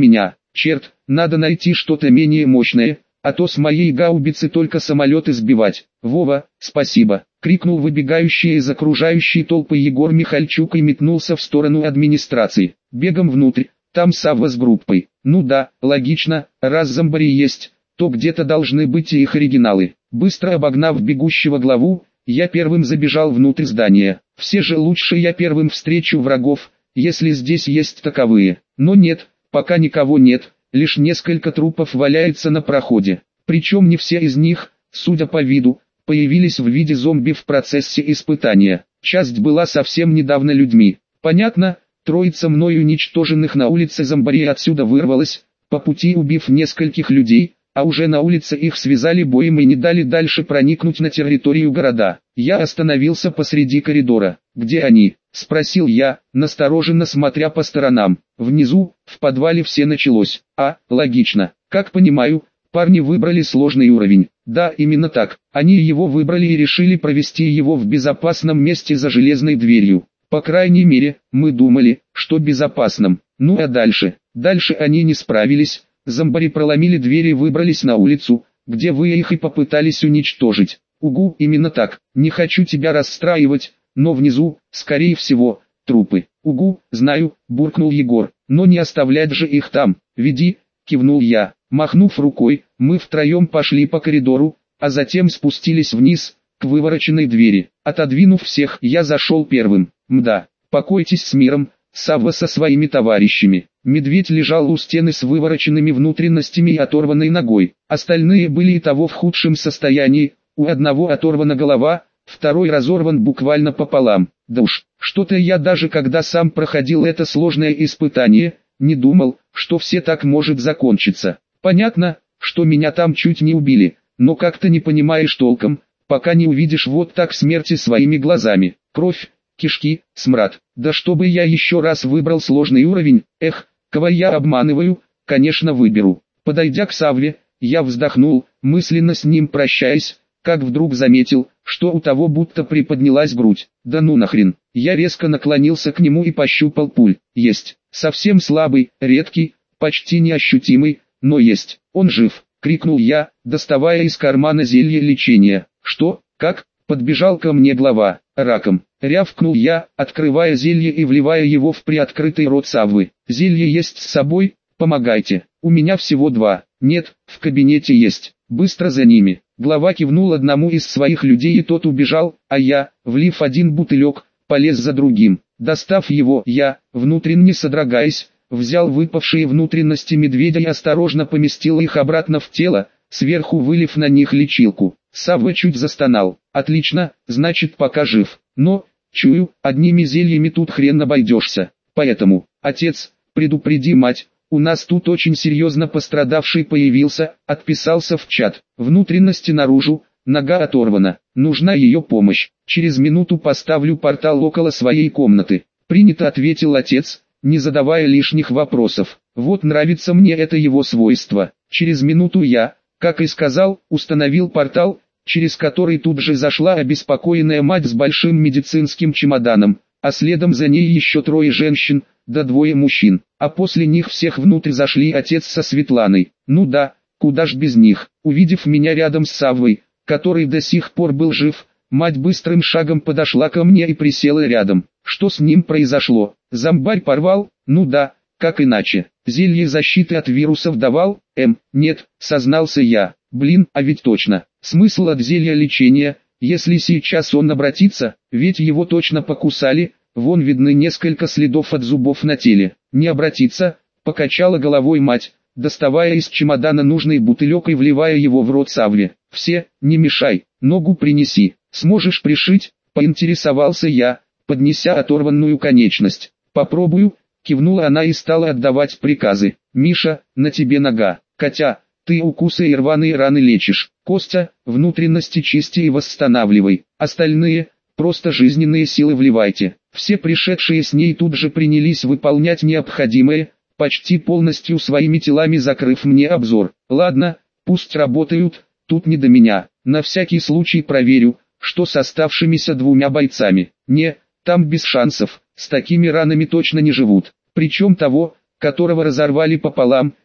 Черт, надо найти что-то менее мощное, а то с моей гаубицы только самолеты сбивать. Вова, спасибо, крикнул выбегающий из окружающей толпы Егор Михальчук и метнулся в сторону администрации. Бегом внутрь, там Савва с группой. Ну да, логично, раз зомбари есть, то где-то должны быть и их оригиналы. Быстро обогнав бегущего главу, я первым забежал внутрь здания. Все же лучше я первым встречу врагов, если здесь есть таковые. Но нет, пока никого нет, лишь несколько трупов валяется на проходе. Причем не все из них, судя по виду, появились в виде зомби в процессе испытания. Часть была совсем недавно людьми. Понятно, троица мною уничтоженных на улице зомбарей отсюда вырвалась, по пути убив нескольких людей, а уже на улице их связали боем и не дали дальше проникнуть на территорию города. Я остановился посреди коридора. «Где они?» – спросил я, настороженно смотря по сторонам. Внизу, в подвале все началось. Логично. Как понимаю, парни выбрали сложный уровень. Да, именно так. Они его выбрали и решили провести его в безопасном месте за железной дверью. По крайней мере, мы думали, что безопасном. Ну а дальше? Дальше они не справились. Зомбари проломили дверь и выбрались на улицу, где вы их и попытались уничтожить. Угу, именно так. Не хочу тебя расстраивать, но внизу, скорее всего, трупы. Угу, знаю, буркнул Егор, но не оставлять же их там. Веди, кивнул я. Махнув рукой, мы втроем пошли по коридору, а затем спустились вниз, к вывороченной двери. Отодвинув всех, я зашел первым. Мда, покойтесь с миром, Савва со своими товарищами. Медведь лежал у стены с вывороченными внутренностями и оторванной ногой. Остальные были и того в худшем состоянии, у одного оторвана голова, второй разорван буквально пополам. Да уж, что-то я даже когда сам проходил это сложное испытание, не думал, что все так может закончиться. Понятно, что меня там чуть не убили, но как-то не понимаешь толком, пока не увидишь вот так смерти своими глазами. Кровь, кишки, смрад. Да чтобы я еще раз выбрал сложный уровень, кого я обманываю, конечно выберу. Подойдя к Савве, я вздохнул, мысленно с ним прощаясь, как вдруг заметил, что у того будто приподнялась грудь. Да ну нахрен. Я резко наклонился к нему и пощупал пульс. Есть. Совсем слабый, редкий, почти неощутимый, но есть. Он жив, крикнул я, доставая из кармана зелье лечения. Что? Как? Подбежал ко мне глава. Раком. Рявкнул я, открывая зелье и вливая его в приоткрытый рот Саввы. Зелье есть с собой? Помогайте. У меня всего 2. Нет, в кабинете есть. Быстро за ними. Глава кивнул одному из своих людей и тот убежал, а я, влив один бутылек, полез за другим. Достав его, я, внутренне содрогаясь, взял выпавшие внутренности медведя и осторожно поместил их обратно в тело, сверху вылив на них лечилку. Савва чуть застонал. Отлично, значит пока жив. Но, чую, одними зельями тут хрен обойдешься. Поэтому, отец, предупреди мать, у нас тут очень серьезно пострадавший появился, отписался в чат. Внутренности наружу, нога оторвана, нужна ее помощь. Через минуту поставлю портал около своей комнаты. Принято, ответил отец, не задавая лишних вопросов. Вот нравится мне это его свойство. Через минуту я, как и сказал, установил портал, через который тут же зашла обеспокоенная мать с большим медицинским чемоданом, а следом за ней еще 3 женщин, да 2 мужчин, а после них всех внутрь зашли отец со Светланой. Ну да, куда ж без них. Увидев меня рядом с Саввой, который до сих пор был жив, мать быстрым шагом подошла ко мне и присела рядом. Что с ним произошло? Зомбарь порвал? Ну да, как иначе. Зелье защиты от вирусов давал? Нет, сознался я. Блин, а ведь точно. Смысл от зелья лечения, если сейчас он обратится, ведь его точно покусали, вон видны несколько следов от зубов на теле. Не обратиться, покачала головой мать, доставая из чемодана нужный бутылек и вливая его в рот Савве. Все, не мешай, ногу принеси. Сможешь пришить? Поинтересовался я, поднеся оторванную конечность. Попробую, кивнула она и стала отдавать приказы. Миша, на тебе нога. Катя, ты укусы и рваные раны лечишь. Костя, внутренности чисти и восстанавливай. Остальные, просто жизненные силы вливайте. Все пришедшие с ней тут же принялись выполнять необходимое, почти полностью своими телами закрыв мне обзор. Ладно, пусть работают, тут не до меня. На всякий случай проверю, что с оставшимися 2 бойцами. Не, там без шансов, с такими ранами точно не живут. Причем того, которого разорвали пополам,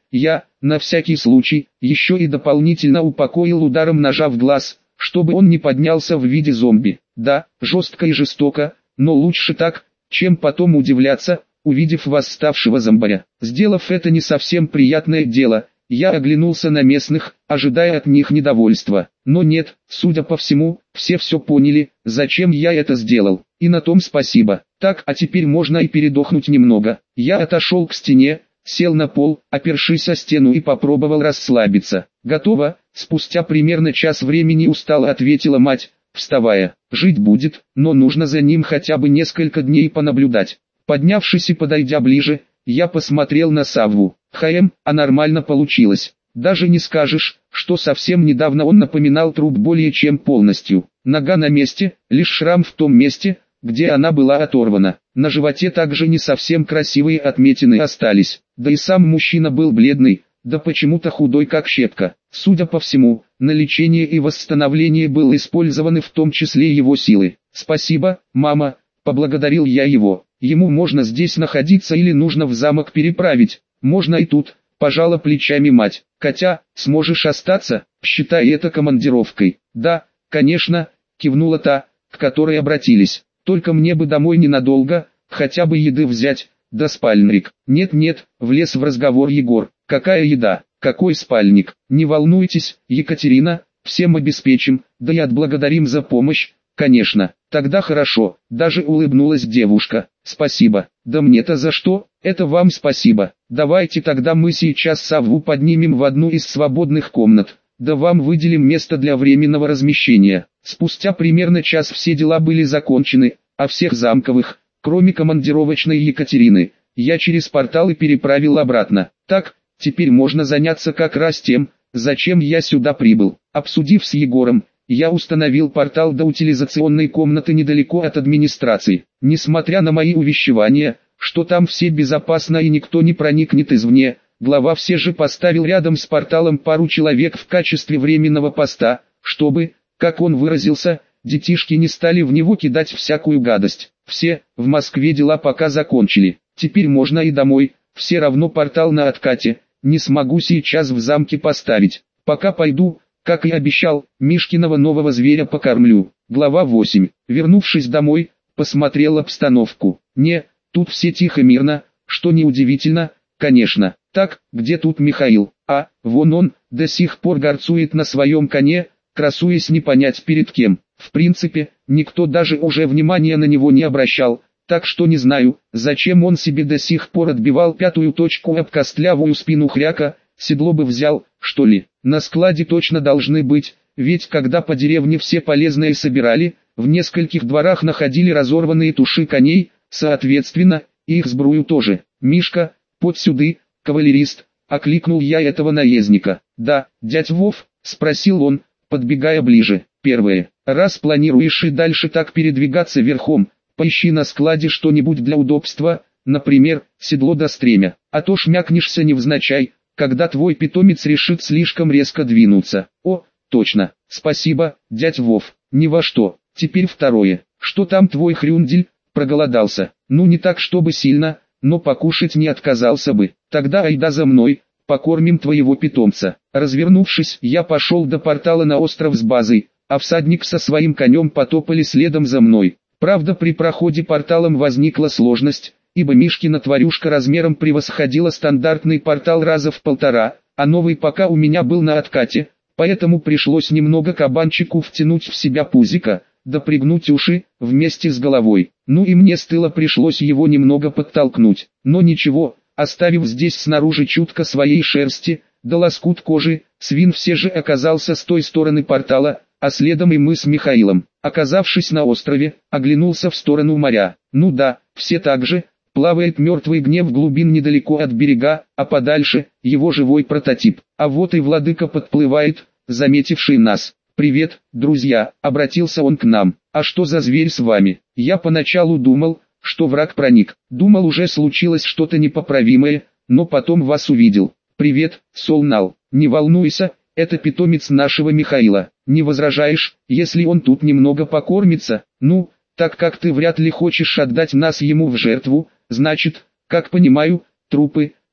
я, на всякий случай, еще и дополнительно упокоил ударом ножа в глаз, чтобы он не поднялся в виде зомби. Да, жестко и жестоко, но лучше так, чем потом удивляться, увидев восставшего зомбаря. Сделав это не совсем приятное дело, я оглянулся на местных, ожидая от них недовольства. Но нет, судя по всему, все поняли, зачем я это сделал. И на том спасибо. Так, а теперь можно и передохнуть немного. Я отошел к стене, сел на пол, опершись о стену и попробовал расслабиться. Готово, спустя примерно час времени устало ответила мать, вставая. Жить будет, но нужно за ним хотя бы несколько дней понаблюдать. Поднявшись и подойдя ближе, я посмотрел на Савву. А нормально получилось. Даже не скажешь, что совсем недавно он напоминал труп более чем полностью. Нога на месте, лишь шрам в том месте, где она была оторвана. На животе также не совсем красивые отметины остались. Да и сам мужчина был бледный, да почему-то худой как щепка. Судя по всему, на лечение и восстановление были использованы в том числе его силы. «Спасибо, мама», — поблагодарил я его. «Ему можно здесь находиться или нужно в замок переправить?» «Можно и тут», — пожала плечами мать. «Катя, сможешь остаться, считай это командировкой». «Да, конечно», — кивнула та, к которой обратились. «Только мне бы домой ненадолго, хотя бы еды взять, да спальник». «Нет-нет», — влез в разговор Егор. «Какая еда? Какой спальник? Не волнуйтесь, Екатерина, всем обеспечим, да и отблагодарим за помощь». «Конечно, тогда хорошо», — даже улыбнулась девушка. «Спасибо». «Да мне-то за что? Это вам спасибо. Давайте тогда мы сейчас Савву поднимем в одну из свободных комнат, да вам выделим место для временного размещения». Спустя примерно час все дела были закончены, а всех замковых, кроме командировочной Екатерины, я через порталы переправил обратно. Так, теперь можно заняться как раз тем, зачем я сюда прибыл. Обсудив с Егором, я установил портал до утилизационной комнаты недалеко от администрации. Несмотря на мои увещевания, что там все безопасно и никто не проникнет извне, глава все же поставил рядом с порталом пару человек в качестве временного поста, чтобы, как он выразился, детишки не стали в него кидать всякую гадость. Все, в Москве дела пока закончили. Теперь можно и домой, все равно портал на откате, не смогу сейчас в замке поставить. Пока пойду, как и обещал, Мишкиного нового зверя покормлю. Глава 8. Вернувшись домой, посмотрел обстановку. Тут все тихо мирно, что неудивительно, конечно. Так, где тут Михаил? А, вон он, до сих пор горцует на своем коне, красуясь не понять перед кем. В принципе, никто даже уже внимания на него не обращал, так что не знаю, зачем он себе до сих пор отбивал пятую точку об костлявую спину хряка. Седло бы взял, что ли. На складе точно должны быть, ведь когда по деревне все полезное собирали, в нескольких дворах находили разорванные туши коней, соответственно, и их сбрую тоже. «Мишка, подь сюды, кавалерист», — окликнул я этого наездника. «Да, дядь Вов», — спросил он, подбегая ближе. «Первое. Раз планируешь и дальше так передвигаться верхом, поищи на складе что-нибудь для удобства, например, седло до стремя, а то шмякнешься невзначай, когда твой питомец решит слишком резко двинуться». «О, точно, спасибо, дядь Вов, ни во что». «Теперь второе. Что там твой хрюндель, проголодался?» «Ну не так чтобы сильно, но покушать не отказался бы». «Тогда айда за мной, покормим твоего питомца». Развернувшись, я пошел до портала на остров с базой, а всадник со своим конем потопали следом за мной. Правда, при проходе порталом возникла сложность, ибо Мишкина тварюшка размером превосходила стандартный портал раза в 1,5, а новый пока у меня был на откате, поэтому пришлось немного кабанчику втянуть в себя пузико, да пригнуть уши, вместе с головой. Ну и мне с тыла пришлось его немного подтолкнуть, но ничего, оставив здесь снаружи чутко своей шерсти, да лоскут кожи, свин все же оказался с той стороны портала, а следом и мы с Михаилом. Оказавшись на острове, оглянулся в сторону моря. Ну да, все так же, плавает мертвый гнев глубин недалеко от берега, а подальше, его живой прототип. А вот и владыка подплывает, заметивший нас. «Привет, друзья», — обратился он к нам. «А что за зверь с вами?» Я поначалу думал, что враг проник. Думал, уже случилось что-то непоправимое, но потом вас увидел. «Привет, Солнал, не волнуйся, это питомец нашего Михаила. Не возражаешь, если он тут немного покормится? Ну, так как ты вряд ли хочешь отдать нас ему в жертву, значит, как понимаю, трупы,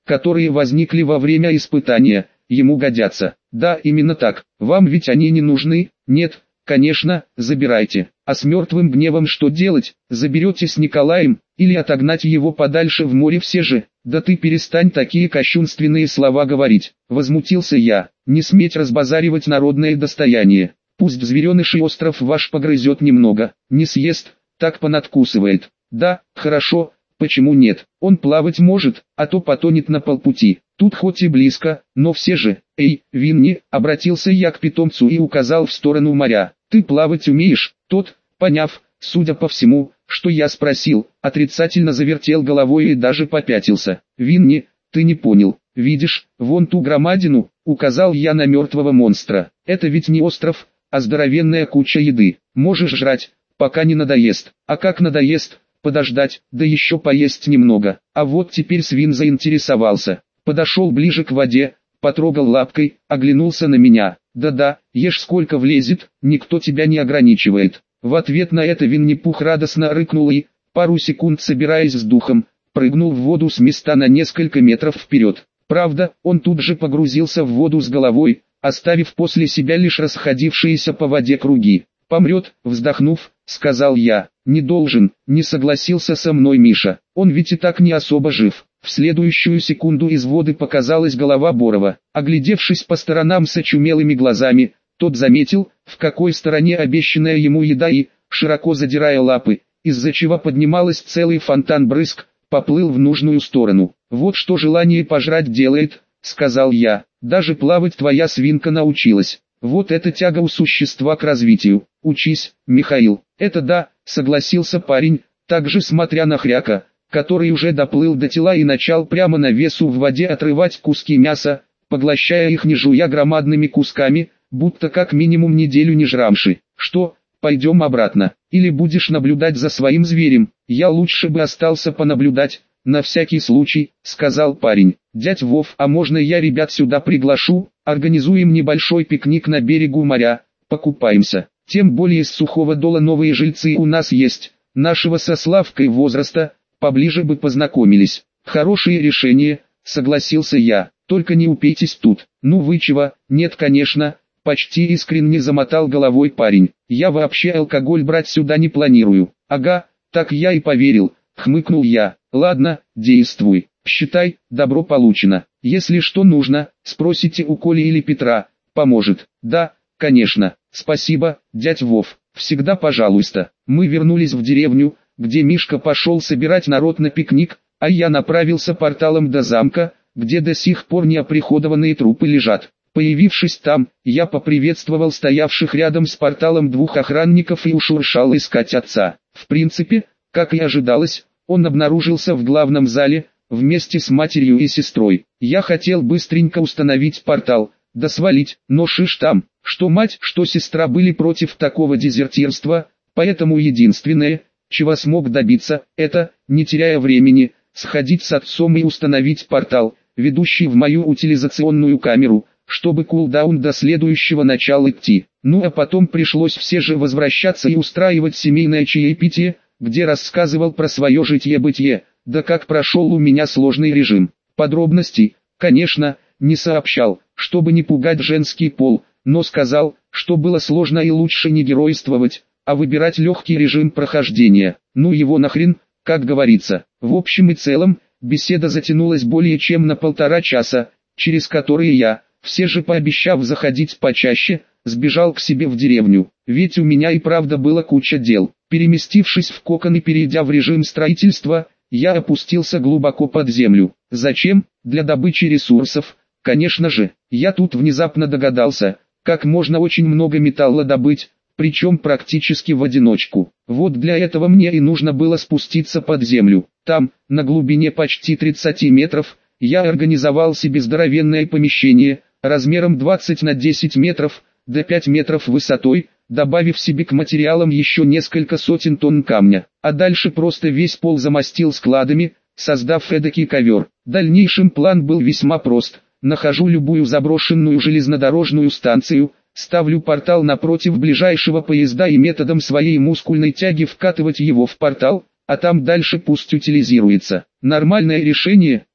которые возникли во время испытания, ему годятся. Да, именно так. Вам ведь они не нужны? Нет, конечно, забирайте. А с мертвым гневом что делать? Заберете с Николаем, или отогнать его подальше в море все же? Да ты перестань такие кощунственные слова говорить. Возмутился я. Не сметь разбазаривать народное достояние. Пусть звереныший остров ваш погрызет немного, не съест, так понадкусывает. Да, хорошо, почему нет? Он плавать может, а то потонет на полпути. Тут хоть и близко, но все же. Эй, Винни, обратился я к питомцу и указал в сторону моря. Ты плавать умеешь? Тот, поняв, судя по всему, что я спросил, отрицательно завертел головой и даже попятился. Винни, ты не понял. Видишь, вон ту громадину, указал я на мертвого монстра. Это ведь не остров, а здоровенная куча еды. Можешь жрать, пока не надоест. А как надоест, подождать, да еще поесть немного. А вот теперь свин заинтересовался. Подошел ближе к воде, потрогал лапкой, оглянулся на меня. Да-да, ешь сколько влезет, никто тебя не ограничивает. В ответ на это Винни-Пух радостно рыкнул и, пару секунд собираясь с духом, прыгнул в воду с места на несколько метров вперед. Правда, он тут же погрузился в воду с головой, оставив после себя лишь расходившиеся по воде круги. «Помрет», вздохнув, сказал я. «Не должен», не согласился со мной Миша. «Он ведь и так не особо жив». В следующую секунду из воды показалась голова Борова. Оглядевшись по сторонам с очумелыми глазами, тот заметил, в какой стороне обещанная ему еда и, широко задирая лапы, из-за чего поднималась целый фонтан брызг, поплыл в нужную сторону. «Вот что желание пожрать делает», — сказал я. «Даже плавать твоя свинка научилась. Вот это тяга у существа к развитию. Учись, Михаил». «Это да», — согласился парень, также смотря на хряка, который уже доплыл до тела и начал прямо на весу в воде отрывать куски мяса, поглощая их не жуя громадными кусками, будто как минимум неделю не жрамши. «Что, пойдем обратно, или будешь наблюдать за своим зверем?» «Я лучше бы остался понаблюдать, на всякий случай», — сказал парень. «Дядь Вов, а можно я ребят сюда приглашу? Организуем небольшой пикник на берегу моря, покупаемся. Тем более с Сухого Дола новые жильцы у нас есть, нашего со Славкой возраста, поближе бы познакомились». «Хорошее решение», — согласился я, — «только не упейтесь тут». «Ну вы чего, нет конечно», — почти искренне замотал головой парень. «Я вообще алкоголь брать сюда не планирую». «Ага, так я и поверил», — хмыкнул я. «Ладно, действуй. Считай, добро получено. Если что нужно, спросите у Коли или Петра, поможет». «Да, конечно. Спасибо, дядь Вов. Всегда пожалуйста». Мы вернулись в деревню, где Мишка пошел собирать народ на пикник, а я направился порталом до замка, где до сих пор неоприходованные трупы лежат. Появившись там, я поприветствовал стоявших рядом с порталом двух охранников и ушуршал искать отца. В принципе, как и ожидалось, он обнаружился в главном зале, вместе с матерью и сестрой. Я хотел быстренько установить портал, да свалить, но шиш там, что мать, что сестра были против такого дезертирства, поэтому единственное, чего смог добиться, это, не теряя времени, сходить с отцом и установить портал, ведущий в мою утилизационную камеру, чтобы кулдаун до следующего начала идти. Ну а потом пришлось все же возвращаться и устраивать семейное чаепитие, где рассказывал про свое житье-бытие, да как прошел у меня сложный режим. Подробностей, конечно, не сообщал, чтобы не пугать женский пол, но сказал, что было сложно и лучше не геройствовать, а выбирать легкий режим прохождения. Ну его нахрен, как говорится. В общем и целом, беседа затянулась более чем на 1,5 часа, через которые я, все же пообещав заходить почаще, сбежал к себе в деревню. Ведь у меня и правда было куча дел. Переместившись в кокон и перейдя в режим строительства, я опустился глубоко под землю. Зачем? Для добычи ресурсов. Конечно же, я тут внезапно догадался, как можно очень много металла добыть, причем практически в одиночку. Вот для этого мне и нужно было спуститься под землю. Там, на глубине почти 30 метров, я организовал себе здоровенное помещение, размером 20 на 10 метров, до 5 метров высотой, добавив себе к материалам еще несколько сотен тонн камня. А дальше просто весь пол замостил складами, создав эдакий ковер. Дальнейшим план был весьма прост. Нахожу любую заброшенную железнодорожную станцию, ставлю портал напротив ближайшего поезда и методом своей мускульной тяги вкатывать его в портал, а там дальше пусть утилизируется. Нормальное решение,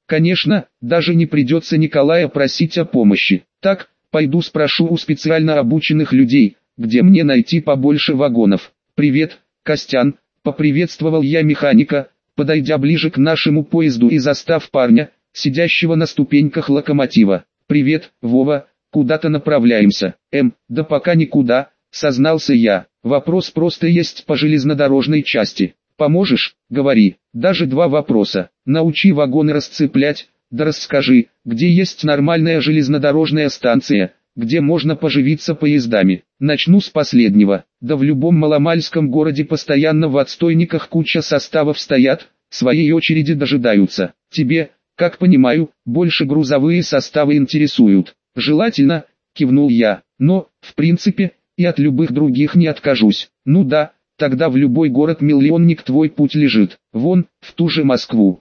Конечно, даже не придется Николая просить о помощи. Так, пойду спрошу у специально обученных людей, где мне найти побольше вагонов. «Привет, Костян», — поприветствовал я механика, подойдя ближе к нашему поезду и застав парня, сидящего на ступеньках локомотива. «Привет, Вова, куда-то направляемся?» Да пока никуда», — сознался я. «Вопрос просто есть по железнодорожной части. Поможешь? Говори». «Даже два вопроса. Научи вагоны расцеплять, да расскажи, где есть нормальная железнодорожная станция, где можно поживиться поездами». «Начну с последнего. Да в любом маломальском городе постоянно в отстойниках куча составов стоят, своей очереди дожидаются. Тебе, как понимаю, больше грузовые составы интересуют». «Желательно», — кивнул я, — «но, в принципе, и от любых других не откажусь». «Ну да, тогда в любой город-миллионник твой путь лежит, вон, в ту же Москву».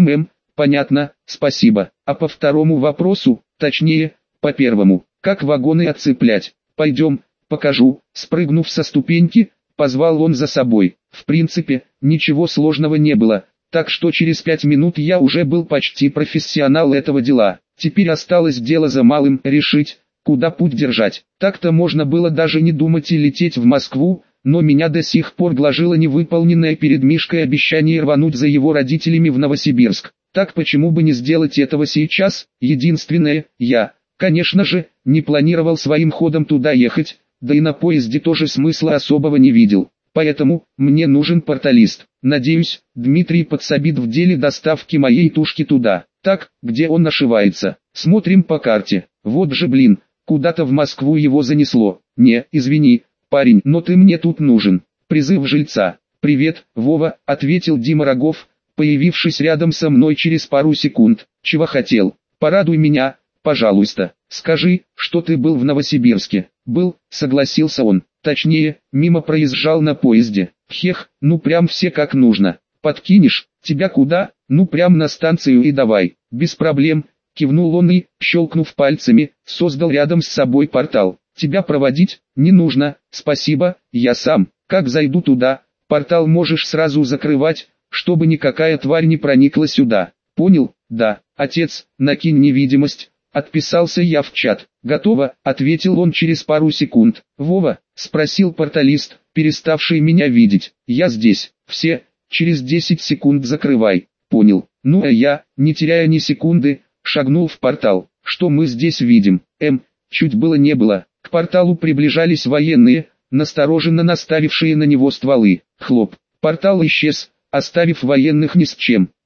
Понятно, спасибо. А по второму вопросу, точнее, по первому, как вагоны отцеплять? Пойдем, покажу». Спрыгнув со ступеньки, позвал он за собой. В принципе, ничего сложного не было, так что через 5 минут я уже был почти профессионал этого дела. Теперь осталось дело за малым, решить, куда путь держать. Так-то можно было даже не думать и лететь в Москву, но меня до сих пор гложило невыполненное перед Мишкой обещание рвануть за его родителями в Новосибирск. Так почему бы не сделать этого сейчас? Единственное, я, конечно же, не планировал своим ходом туда ехать, да и на поезде тоже смысла особого не видел. Поэтому, мне нужен порталист. Надеюсь, Дмитрий подсобит в деле доставки моей тушки туда. Так, где он ошивается? Смотрим по карте. Вот же блин, куда-то в Москву его занесло. Не, извини, парень, но ты мне тут нужен. Призыв жильца. «Привет, Вова», — ответил Дима Рогов, появившись рядом со мной через пару секунд. «Чего хотел? Порадуй меня, пожалуйста. Скажи, что ты был в Новосибирске». «Был», — согласился он. «Точнее, мимо проезжал на поезде». «Хех, ну прям все как нужно. Подкинешь? Тебя куда?» «Ну прям на станцию и давай». «Без проблем», — кивнул он и, щелкнув пальцами, создал рядом с собой портал. «Тебя проводить? Не нужно, спасибо, я сам. Как зайду туда, портал можешь сразу закрывать, чтобы никакая тварь не проникла сюда». «Понял, да, отец, накинь невидимость». Отписался я в чат. «Готово», — ответил он через пару секунд. «Вова?» — спросил порталист, переставший меня видеть. «Я здесь. Все, через 10 секунд закрывай». «Понял». Ну а я, не теряя ни секунды, шагнул в портал. Что мы здесь видим? Чуть было не было. К порталу приближались военные, настороженно наставившие на него стволы. Хлоп. Портал исчез, оставив военных ни с чем.